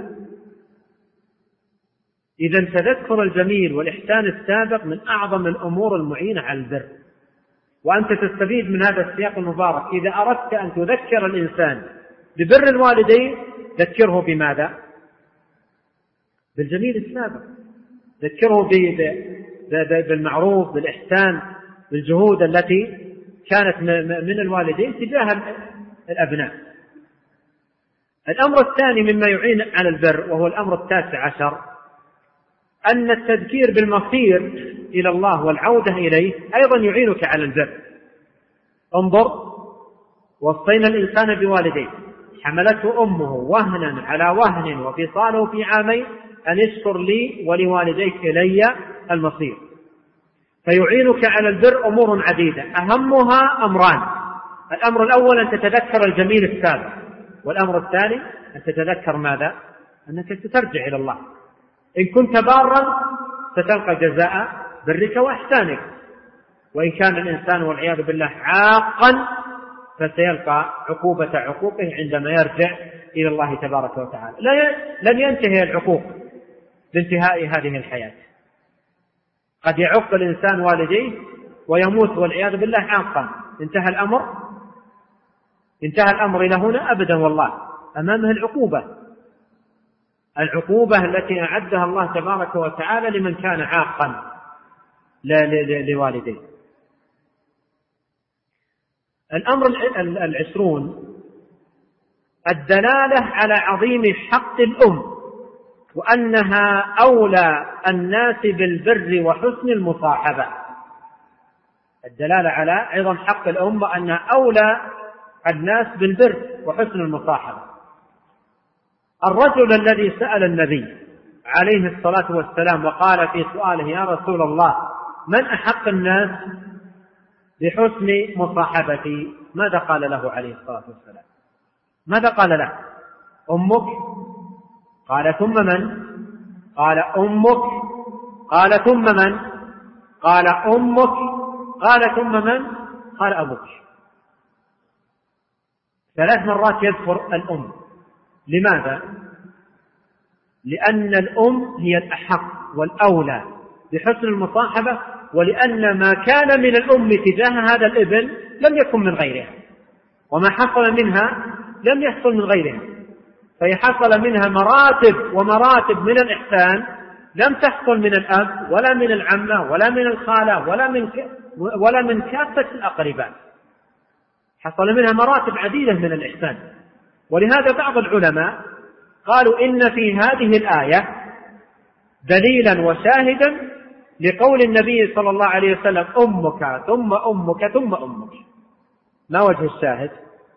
إذن تذكر الجميل والإحسان السابق من أعظم الأمور المعينة على البر. وأنت تستفيد من هذا السياق المبارك إذا أردت أن تذكر الإنسان ببر الوالدين ذكره بماذا؟ بالجميل السابق، ذكره بالمعروف بالإحسان بالجهود التي كانت من الوالدين تجاه الأبناء. الأمر الثاني مما يعين على البر وهو الأمر 19 أن التذكير بالمصير إلى الله والعودة إليه أيضا يعينك على البر. انظر: وصينا الإنسان بوالديه حملته أمه وهنا على وهن وفصاله في عامين أن اشكر لي ولوالديك إلي المصير. فيعينك على البر أمور عديدة، أهمها أمران: الأمر الأول أن تتذكر الجميل السابق، والأمر الثاني أن تتذكر ماذا؟ أنك سترجع إلى الله. إن كنت بارا ستلقى جزاء برك وإحسانك، وإن كان الإنسان والعياذ بالله عاقا فسيلقى عقوبة عقوقه عندما يرجع إلى الله تبارك وتعالى. لن ينتهي العقوق بانتهاء هذه الحياة، قد يعق الإنسان والديه ويموت والعياذ بالله عاقا. انتهى الأمر إلى هنا؟ أبدا، والله أمامه العقوبة التي أعدها الله تبارك وتعالى لمن كان عاقا لوالديه. الأمر 20 الدلالة على عظيم حق الأم وأنها أولى الناس بالبر وحسن المصاحبة. الدلالة على عظم حق الأم وأنها أولى الناس بالبر وحسن المصاحبة. الرجل الذي سأل النبي عليه الصلاة والسلام وقال في سؤاله: يا رسول الله، من أحق الناس بحسن مصاحبتي؟ ماذا قال له عليه الصلاة والسلام؟ ماذا قال له؟ أمك؟ قال: ثم من؟ قال: أمك. قال: ثم من؟ قال: أمك. قال: ثم من؟ قال: أبوك. 3 مرات يذكر الأم. لماذا؟ لأن الأم هي الأحق والأولى بحسن المصاحبة، ولأن ما كان من الأم تجاه هذا الابن لم يكن من غيرها، وما حصل منها لم يحصل من غيرها، فهي حصل منها مراتب ومراتب من الإحسان لم تحصل من الأب ولا من العمة ولا من الخالة ولا من كافة الأقرباء. حصل منها مراتب عديدة من الإحسان. ولهذا بعض العلماء قالوا إن في هذه الآية دليلا وشاهدا لقول النبي صلى الله عليه وسلم: أمك ثم أمك ثم أمك. ما وجه الشاهد؟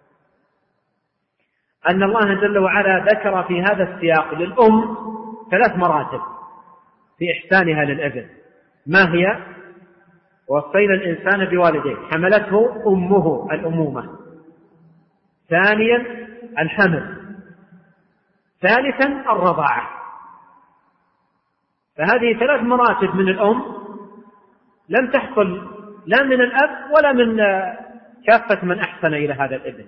أن الله جل وعلا ذكر في هذا السياق للأم 3 مراتب في إحسانها للابن. ما هي؟ وصينا الإنسان بوالديه، حملته أمه الأمومة، ثانيا الحمل، ثالثا الرضاعة. فهذه 3 مراتب من الأم لم تحصل لا من الأب ولا من كافة من أحسن إلى هذا الابن.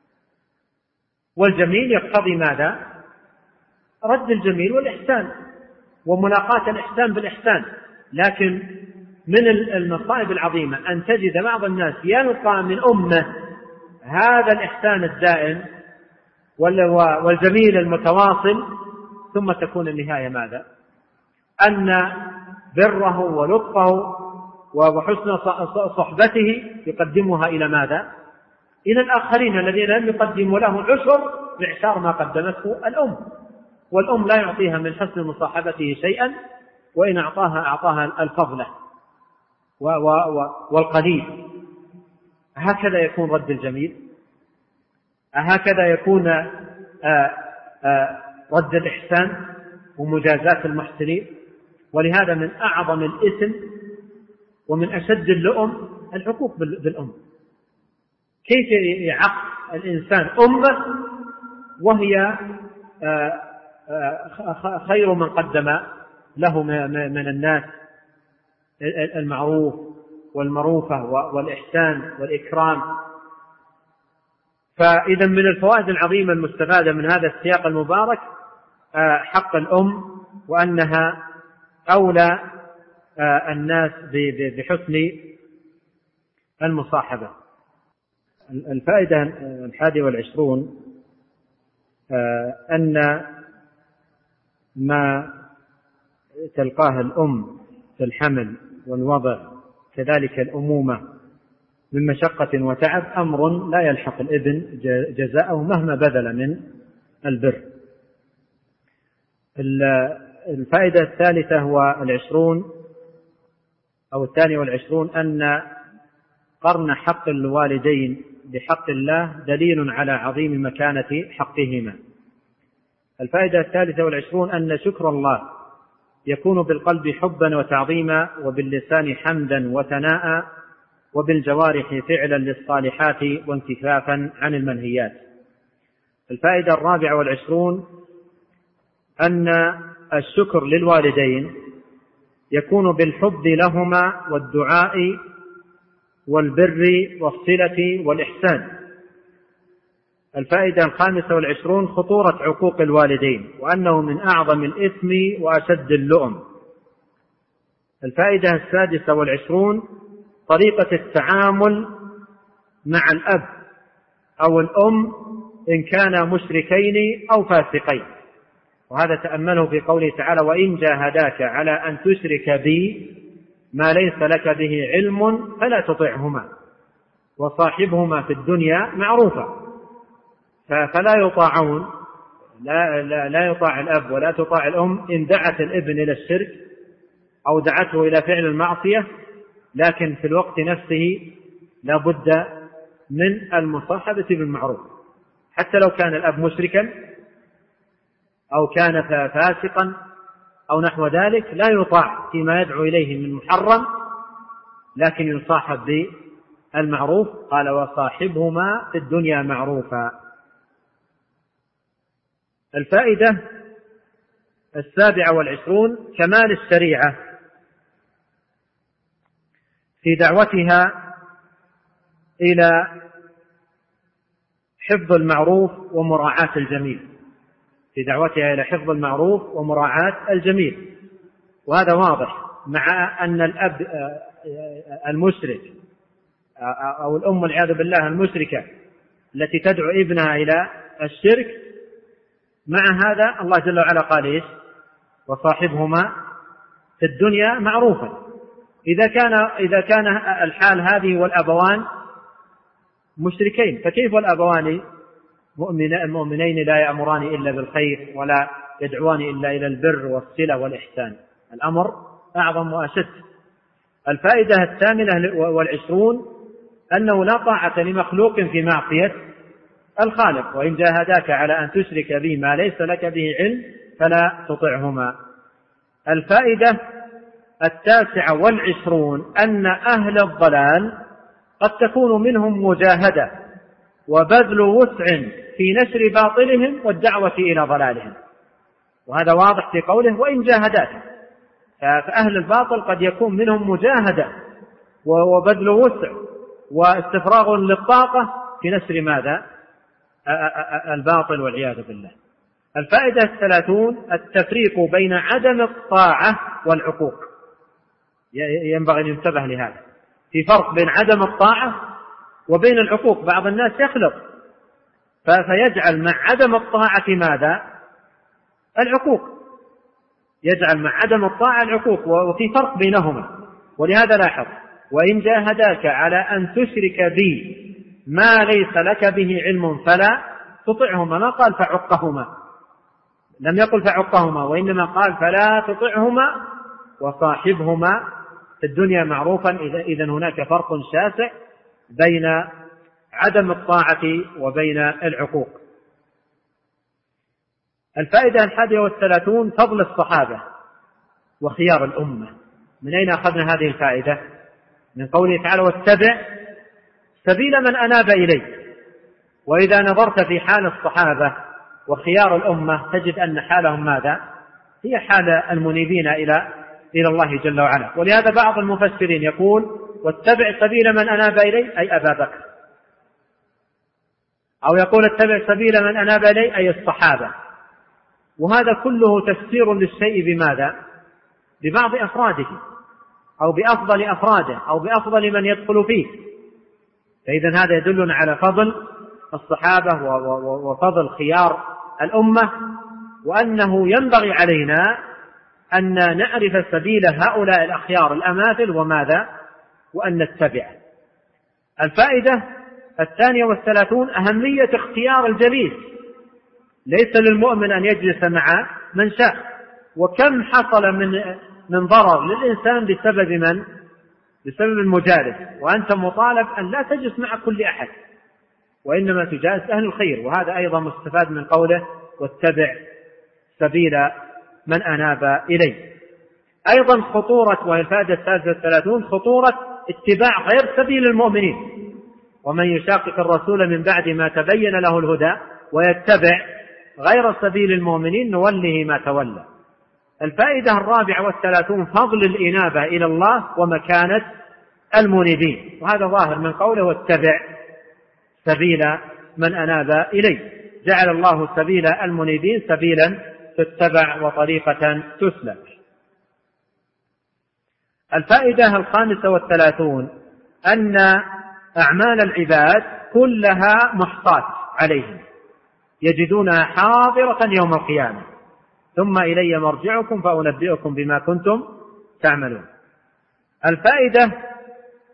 والجميل يقتضي ماذا؟ رد الجميل والإحسان وملاقاة الإحسان بالإحسان. لكن من المصائب العظيمة أن تجد بعض الناس يلقى من أمه هذا الإحسان الدائم والجميل المتواصل، ثم تكون النهاية ماذا؟ أن بره ولطفه وحسن صحبته يقدمها إلى ماذا؟ إلى الآخرين الذين لم يقدموا له معشار ما قدمته الأم. والأم لا يعطيها من حسن مصاحبته شيئا، وإن أعطاها الفضلة والقليل. هكذا يكون رد الجميل، هكذا يكون رد الإحسان ومجازات المحسنين. ولهذا من أعظم الإثم ومن أشد اللؤم العقوق بالأم. كيف يعق الإنسان أمه وهي خير من قدم له من الناس المعروف والمروفة والإحسان والإكرام؟ فإذا من الفوائد العظيمة المستفادة من هذا السياق المبارك حق الأم، وأنها أولى الناس بحسن المصاحبة. الفائدة 21 أن ما تلقاه الأم في الحمل والوضع كذلك الأمومة من مشقة وتعب أمر لا يلحق الابن جزاءه مهما بذل من البر. الفائدة 23 أو 22 أن قرن حق الوالدين بحق الله دليل على عظيم مكانة حقهما. الفائدة 23 أن شكر الله يكون بالقلب حبا وتعظيما، وباللسان حمدا وثناء، وبالجوارح فعلا للصالحات وانكفافا عن المنهيات. الفائدة 24 أن الشكر للوالدين يكون بالحب لهما والدعاء والبر والصلة والإحسان. الفائدة 25 خطورة عقوق الوالدين، وأنه من أعظم الإثم وأشد اللؤم. الفائدة 26 طريقة التعامل مع الأب أو الأم إن كانا مشركين أو فاسقين، وهذا تأمله في قوله تعالى: وإن جاهداك على أن تشرك بي ما ليس لك به علم فلا تطعهما وصاحبهما في الدنيا معروفا. فلا يطاعون لا يطاع الأب ولا تطاع الأم إن دعت الابن إلى الشرك أو دعته إلى فعل المعصية، لكن في الوقت نفسه لا بد من المصاحبة بالمعروف، حتى لو كان الأب مشركا أو كان فاسقا أو نحو ذلك لا يطاع فيما يدعو إليه من محرم، لكن يصاحب بالمعروف. قال وصاحبهما في الدنيا معروفا. الفائدة 27 كمال الشريعة في دعوتها إلى حفظ المعروف ومراعاة الجميل، في دعوتها إلى حفظ المعروف ومراعاة الجميل. وهذا واضح مع أن الأب المشرك أو الأم والعياذ بالله المشركة التي تدعو ابنها إلى الشرك، مع هذا الله جل وعلا قال إيش؟ وصاحبهما في الدنيا معروفا. إذا كان الحال هذه والأبوان مشركين، فكيف والأبوان المؤمنين لا يأمران إلا بالخير ولا يدعوان إلا إلى البر والصلة والإحسان؟ الأمر أعظم وأشد. الفائدة 28 أنه لا طاعة لمخلوق في معصية الخالق، وإن جاهداك على أن تشرك به ما ليس لك به علم فلا تطعهما. الفائدة 29 أن أهل الضلال قد تكون منهم مجاهدة وبذل وسع في نشر باطلهم والدعوة إلى ضلالهم، وهذا واضح في قوله وإن جاهداك. فأهل الباطل قد يكون منهم مجاهدة وبذل وسع واستفراغ للطاقة في نشر ماذا؟ الباطل والعياذ بالله. الفائدة 30 التفريق بين عدم الطاعة والعقوق. ينبغي أن ينتبه لهذا، في فرق بين عدم الطاعة وبين العقوق. بعض الناس يخلط فيجعل مع عدم الطاعة ماذا؟ العقوق، يجعل مع عدم الطاعة العقوق، وفي فرق بينهما. ولهذا لاحظ وإن جاهداك على أن تشرك بي ما ليس لك به علم فلا تطعهما، ما قال فعقهما، لم يقل فعقهما، وإنما قال فلا تطعهما وصاحبهما في الدنيا معروفا. إذن هناك فرق شاسع بين عدم الطاعة وبين العقوق. الفائدة 31 فضل الصحابة وخيار الأمة. من أين أخذنا هذه الفائدة؟ من قوله تعالى واتبع سبيل من أناب إليه. وإذا نظرت في حال الصحابة وخيار الأمة تجد أن حالهم ماذا؟ هي حال المنيبين إلى الله جل وعلا. ولهذا بعض المفسرين يقول واتبع سبيل من أناب إليه أي أبا بكر، أو يقول اتبع سبيل من أناب إليه أي الصحابة. وهذا كله تفسير للشيء بماذا؟ ببعض أفراده أو بأفضل أفراده أو بأفضل من يدخل فيه. فإذا هذا يدلنا على فضل الصحابة وفضل خيار الأمة، وأنه ينبغي علينا أن نعرف سبيل هؤلاء الأخيار الأماثل وماذا؟ وأن نتبع. الفائدة 32 أهمية اختيار الجليس. ليس للمؤمن أن يجلس مع من شاء، وكم حصل من ضرر للإنسان بسبب من؟ بسبب المجالس. وأنت مطالب أن لا تجلس مع كل أحد، وإنما تجالس أهل الخير. وهذا أيضا مستفاد من قوله واتبع سبيل من أناب إليه. أيضا خطورة، وهي الفائدة 33 خطورة اتباع غير سبيل المؤمنين. ومن يشاقق الرسول من بعد ما تبين له الهدى ويتبع غير سبيل المؤمنين نوله ما تولى. الفائدة 34 فضل الإنابة إلى الله ومكانة المنيبين. وهذا ظاهر من قوله واتبع سبيل من أناب إليه. جعل الله سبيل المنيبين سبيلا تتبع وطريقة تسلك. الفائدة 35 أن أعمال العباد كلها محصاة عليهم يجدونها حاضرة يوم القيامة، ثم إلي مرجعكم فأنبئكم بما كنتم تعملون. الفائدة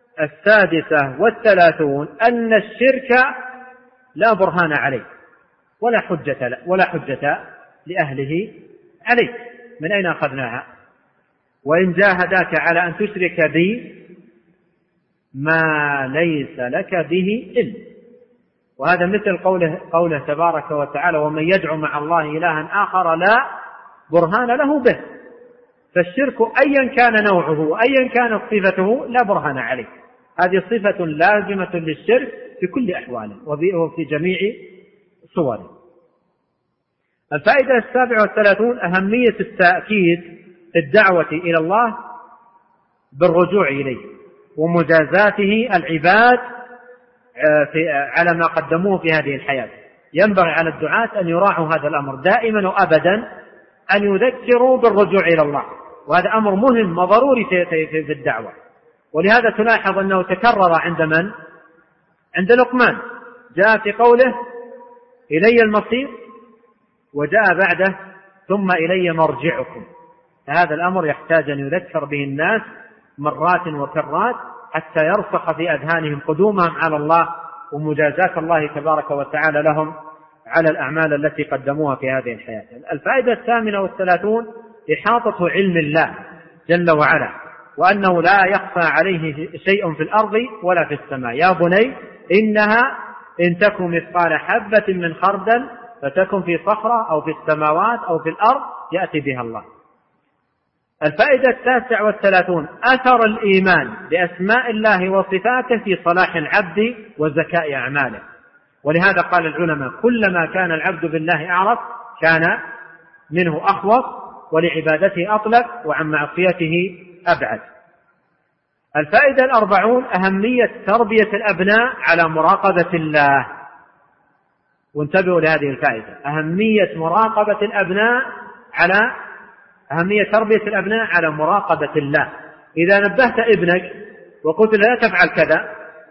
36 أن الشرك لا برهان عليه، ولا حجة لأهله عليك. من أين أخذناها؟ وإن جاهداك على أن تشرك بي ما ليس لك به علم. وهذا مثل قوله تبارك وتعالى: ومن يدعو مع الله إلها آخر لا برهان له به. فالشرك أيا كان نوعه وأيا كانت صفته لا برهان عليه. هذه صفة لازمة للشرك في كل أحواله وفي جميع صوره. الفائدة 37: أهمية التأكيد في الدعوة إلى الله بالرجوع إليه ومجازاته العباد على ما قدموه في هذه الحياة. ينبغي على الدعاة أن يراعوا هذا الأمر دائما وأبدا، أن يذكروا بالرجوع إلى الله، وهذا أمر مهم وضروري في الدعوة. ولهذا تلاحظ أنه تكرر عند من؟ عند لقمان، جاء في قوله إلي المصير، وجاء بعده ثم إلي مرجعكم. فهذا الأمر يحتاج أن يذكر به الناس مرات وكرات حتى يرسخ في أذهانهم قدومهم على الله ومجازاة الله تبارك وتعالى لهم على الأعمال التي قدموها في هذه الحياة. الفائدة 38: إحاطة علم الله جل وعلا، وأنه لا يخفى عليه شيء في الأرض ولا في السماء. يا بني إنها إن تكن مثقال حبة من خردل فتكن في صخرة أو في السماوات أو في الأرض يأتي بها الله. الفائدة 39: أثر الإيمان بأسماء الله وصفاته في صلاح العبد وزكاء أعماله. ولهذا قال العلماء: كلما كان العبد بالله أعرف كان منه أخوف، ولعبادته أطلب، وعن معصيته أبعد. الفائدة 40: أهمية تربية الأبناء على مراقبة الله. وانتبهوا لهذه الفائدة: أهمية تربية الأبناء على مراقبة الله. إذا نبهت ابنك وقلت له لا تفعل كذا،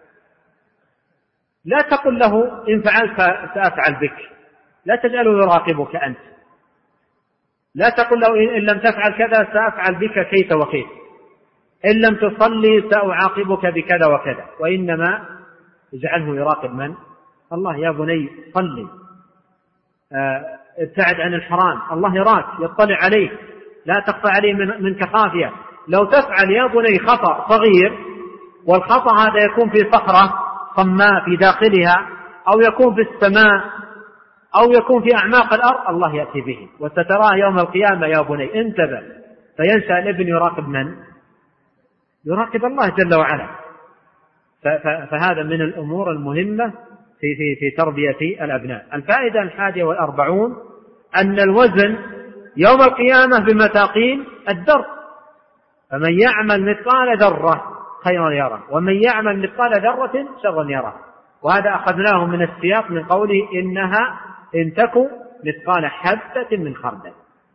لا تقل له إن فعلت سأفعل بك، لا تجعله يراقبك أنت. لا تقل له إن لم تفعل كذا سأفعل بك كيف وكيف، إن لم تصلي سأعاقبك بكذا وكذا، وإنما اجعله يراقب من؟ الله. يا بني صلي، ابتعد عن الحرام، الله يراك يطلع عليك، لا تخفى عليه منك خافية. لو تفعل يا بني خطأ صغير، والخطأ هذا يكون في صخرة صماء في داخلها، أو يكون في السماء، أو يكون في أعماق الأرض، الله يأتي به وستراه يوم القيامة. يا بني انتبه. فينشأ الابن يراقب من؟ يراقب الله جل وعلا. فهذا من الأمور المهمة في تربية الأبناء. الفائدة 41: أن الوزن يوم القيامة بمثاقيل الذر، فمن يعمل مثقال ذرة خيرا يره، ومن يعمل مثقال ذرة شرا يره. وهذا أخذناه من السياق من قوله إنها إن تكن مثقال حبة من خردل.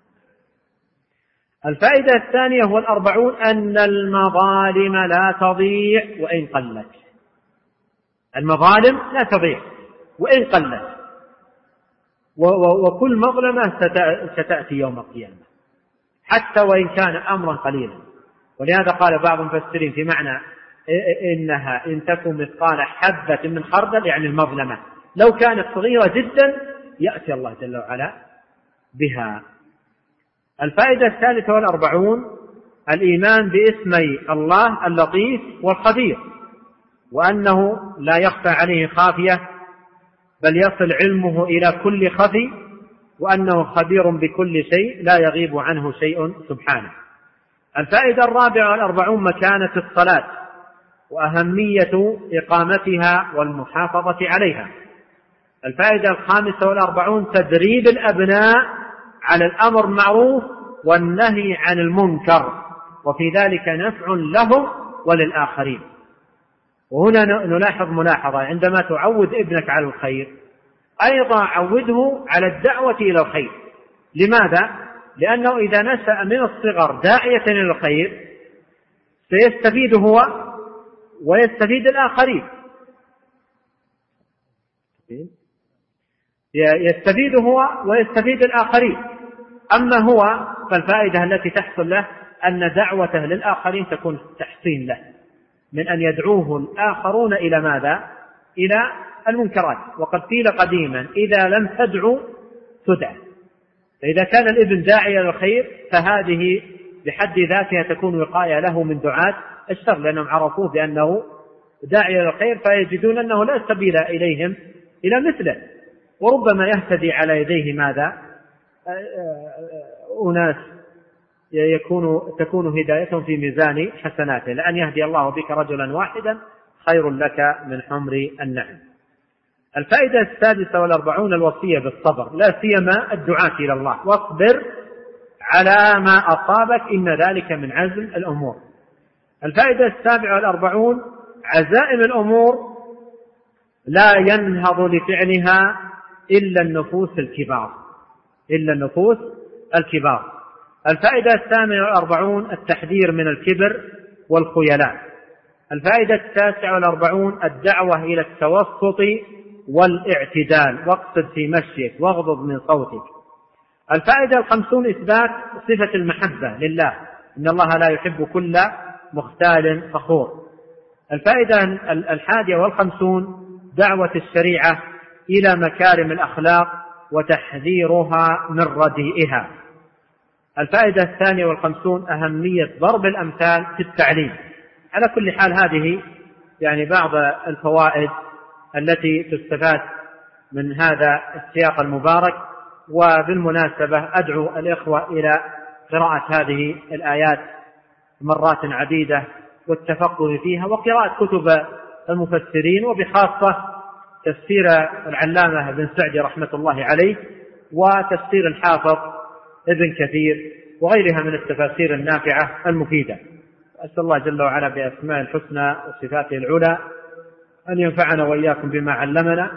الفائدة 42: أن المظالم لا تضيع وإن قلت. المظالم لا تضيع وإن قلت، وكل مظلمة ستأتي يوم القيامة حتى وإن كان أمرا قليلا. ولهذا قال بعض المفسرين في معنى إنها إن تكن مثقال حبة من خردل، يعني المظلمة لو كانت صغيرة جدا يأتي الله جل وعلا بها. الفائدة 43: الإيمان باسمي الله اللطيف والخبير، وأنه لا يخفى عليه خافية، بل يصل علمه إلى كل خفي، وأنه خبير بكل شيء لا يغيب عنه شيء سبحانه. الفائدة 44: مكانة الصلاة وأهمية إقامتها والمحافظة عليها. الفائدة 45: تدريب الأبناء على الأمر بالمعروف والنهي عن المنكر، وفي ذلك نفع لهم وللآخرين. وهنا نلاحظ ملاحظة: عندما تعود ابنك على الخير أيضا عوده على الدعوة إلى الخير. لماذا؟ لأنه إذا نشأ من الصغر داعية إلى الخير سيستفيد هو ويستفيد الآخرين. يستفيد هو ويستفيد الآخرين. أما هو فالفائدة التي تحصل له أن دعوته للآخرين تكون تحسين له، من أن يدعوه الآخرون إلى ماذا؟ إلى المنكرات. وقد قيل قديما إذا لم تدعو تدعى، فإذا كان الابن داعيا للخير فهذه بحد ذاتها تكون وقاية له من دعاة الشر، لأنهم عرفوه بأنه داعي للخير فيجدون أنه لا سبيل إليهم إلى مثله، وربما يهتدي على يديه ماذا أناس تكون هدايتهم في ميزان حسناته، لأن يهدي الله بك رجلا واحدا خير لك من حمر النعم. الفائدة 46 الوصية بالصبر، لا سيما الدعاة إلى الله، واصبر على ما أصابك إن ذلك من عزم الأمور. الفائدة 47 عزائم الأمور لا ينهض لفعلها إلا النفوس الكبار. الفائدة 48 التحذير من الكبر والخيلاء. الفائدة 49 الدعوة إلى التوسط والاعتدال، واقصد في مشيك واغضض من صوتك. الفائدة 50 إثبات صفة المحبة لله، إن الله لا يحب كل مختال فخور. الفائدة 51 دعوة الشريعة إلى مكارم الأخلاق وتحذيرها من رديئها. الفائدة 52 أهمية ضرب الأمثال في التعليم. على كل حال هذه يعني بعض الفوائد التي تستفاد من هذا السياق المبارك. وبالمناسبة أدعو الإخوة إلى قراءة هذه الآيات مرات عديدة والتفقه فيها، وقراءة كتب المفسرين، وبخاصة تفسير العلامة ابن سعدي رحمة الله عليه، وتفسير الحافظ ابن كثير، وغيرها من التفاسير النافعة المفيدة. أسأل الله جل وعلا بأسماء الحسنى وصفاته العلى أن ينفعنا وإياكم بما علمنا،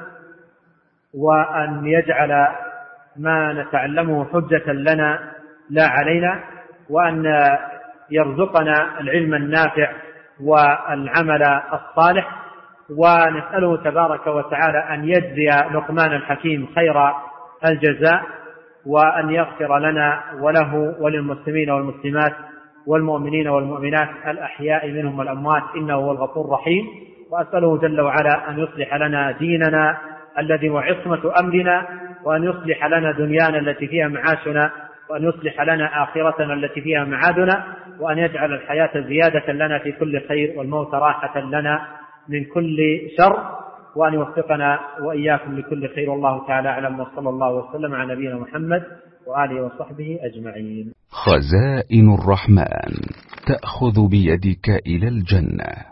وأن يجعل ما نتعلمه حجة لنا لا علينا، وأن يرزقنا العلم النافع والعمل الصالح. ونسأله تبارك وتعالى أن يجزي لقمان الحكيم خير الجزاء، وأن يغفر لنا وله وللمسلمين والمسلمات والمؤمنين والمؤمنات الأحياء منهم والأموات، إنه هو الغفور الرحيم. وأسأله جل وعلا أن يصلح لنا ديننا الذي هو عصمة أمرنا، وأن يصلح لنا دنيانا التي فيها معاشنا، وأن يصلح لنا آخرتنا التي فيها معادنا، وأن يجعل الحياة زيادة لنا في كل خير والموت راحة لنا من كل شر، وأن يوفقنا وإياكم لكل خير. والله تعالى أعلم، وصلى الله وسلم على نبينا محمد وآله وصحبه أجمعين. خزائن الرحمن تأخذ بيدك إلى الجنة.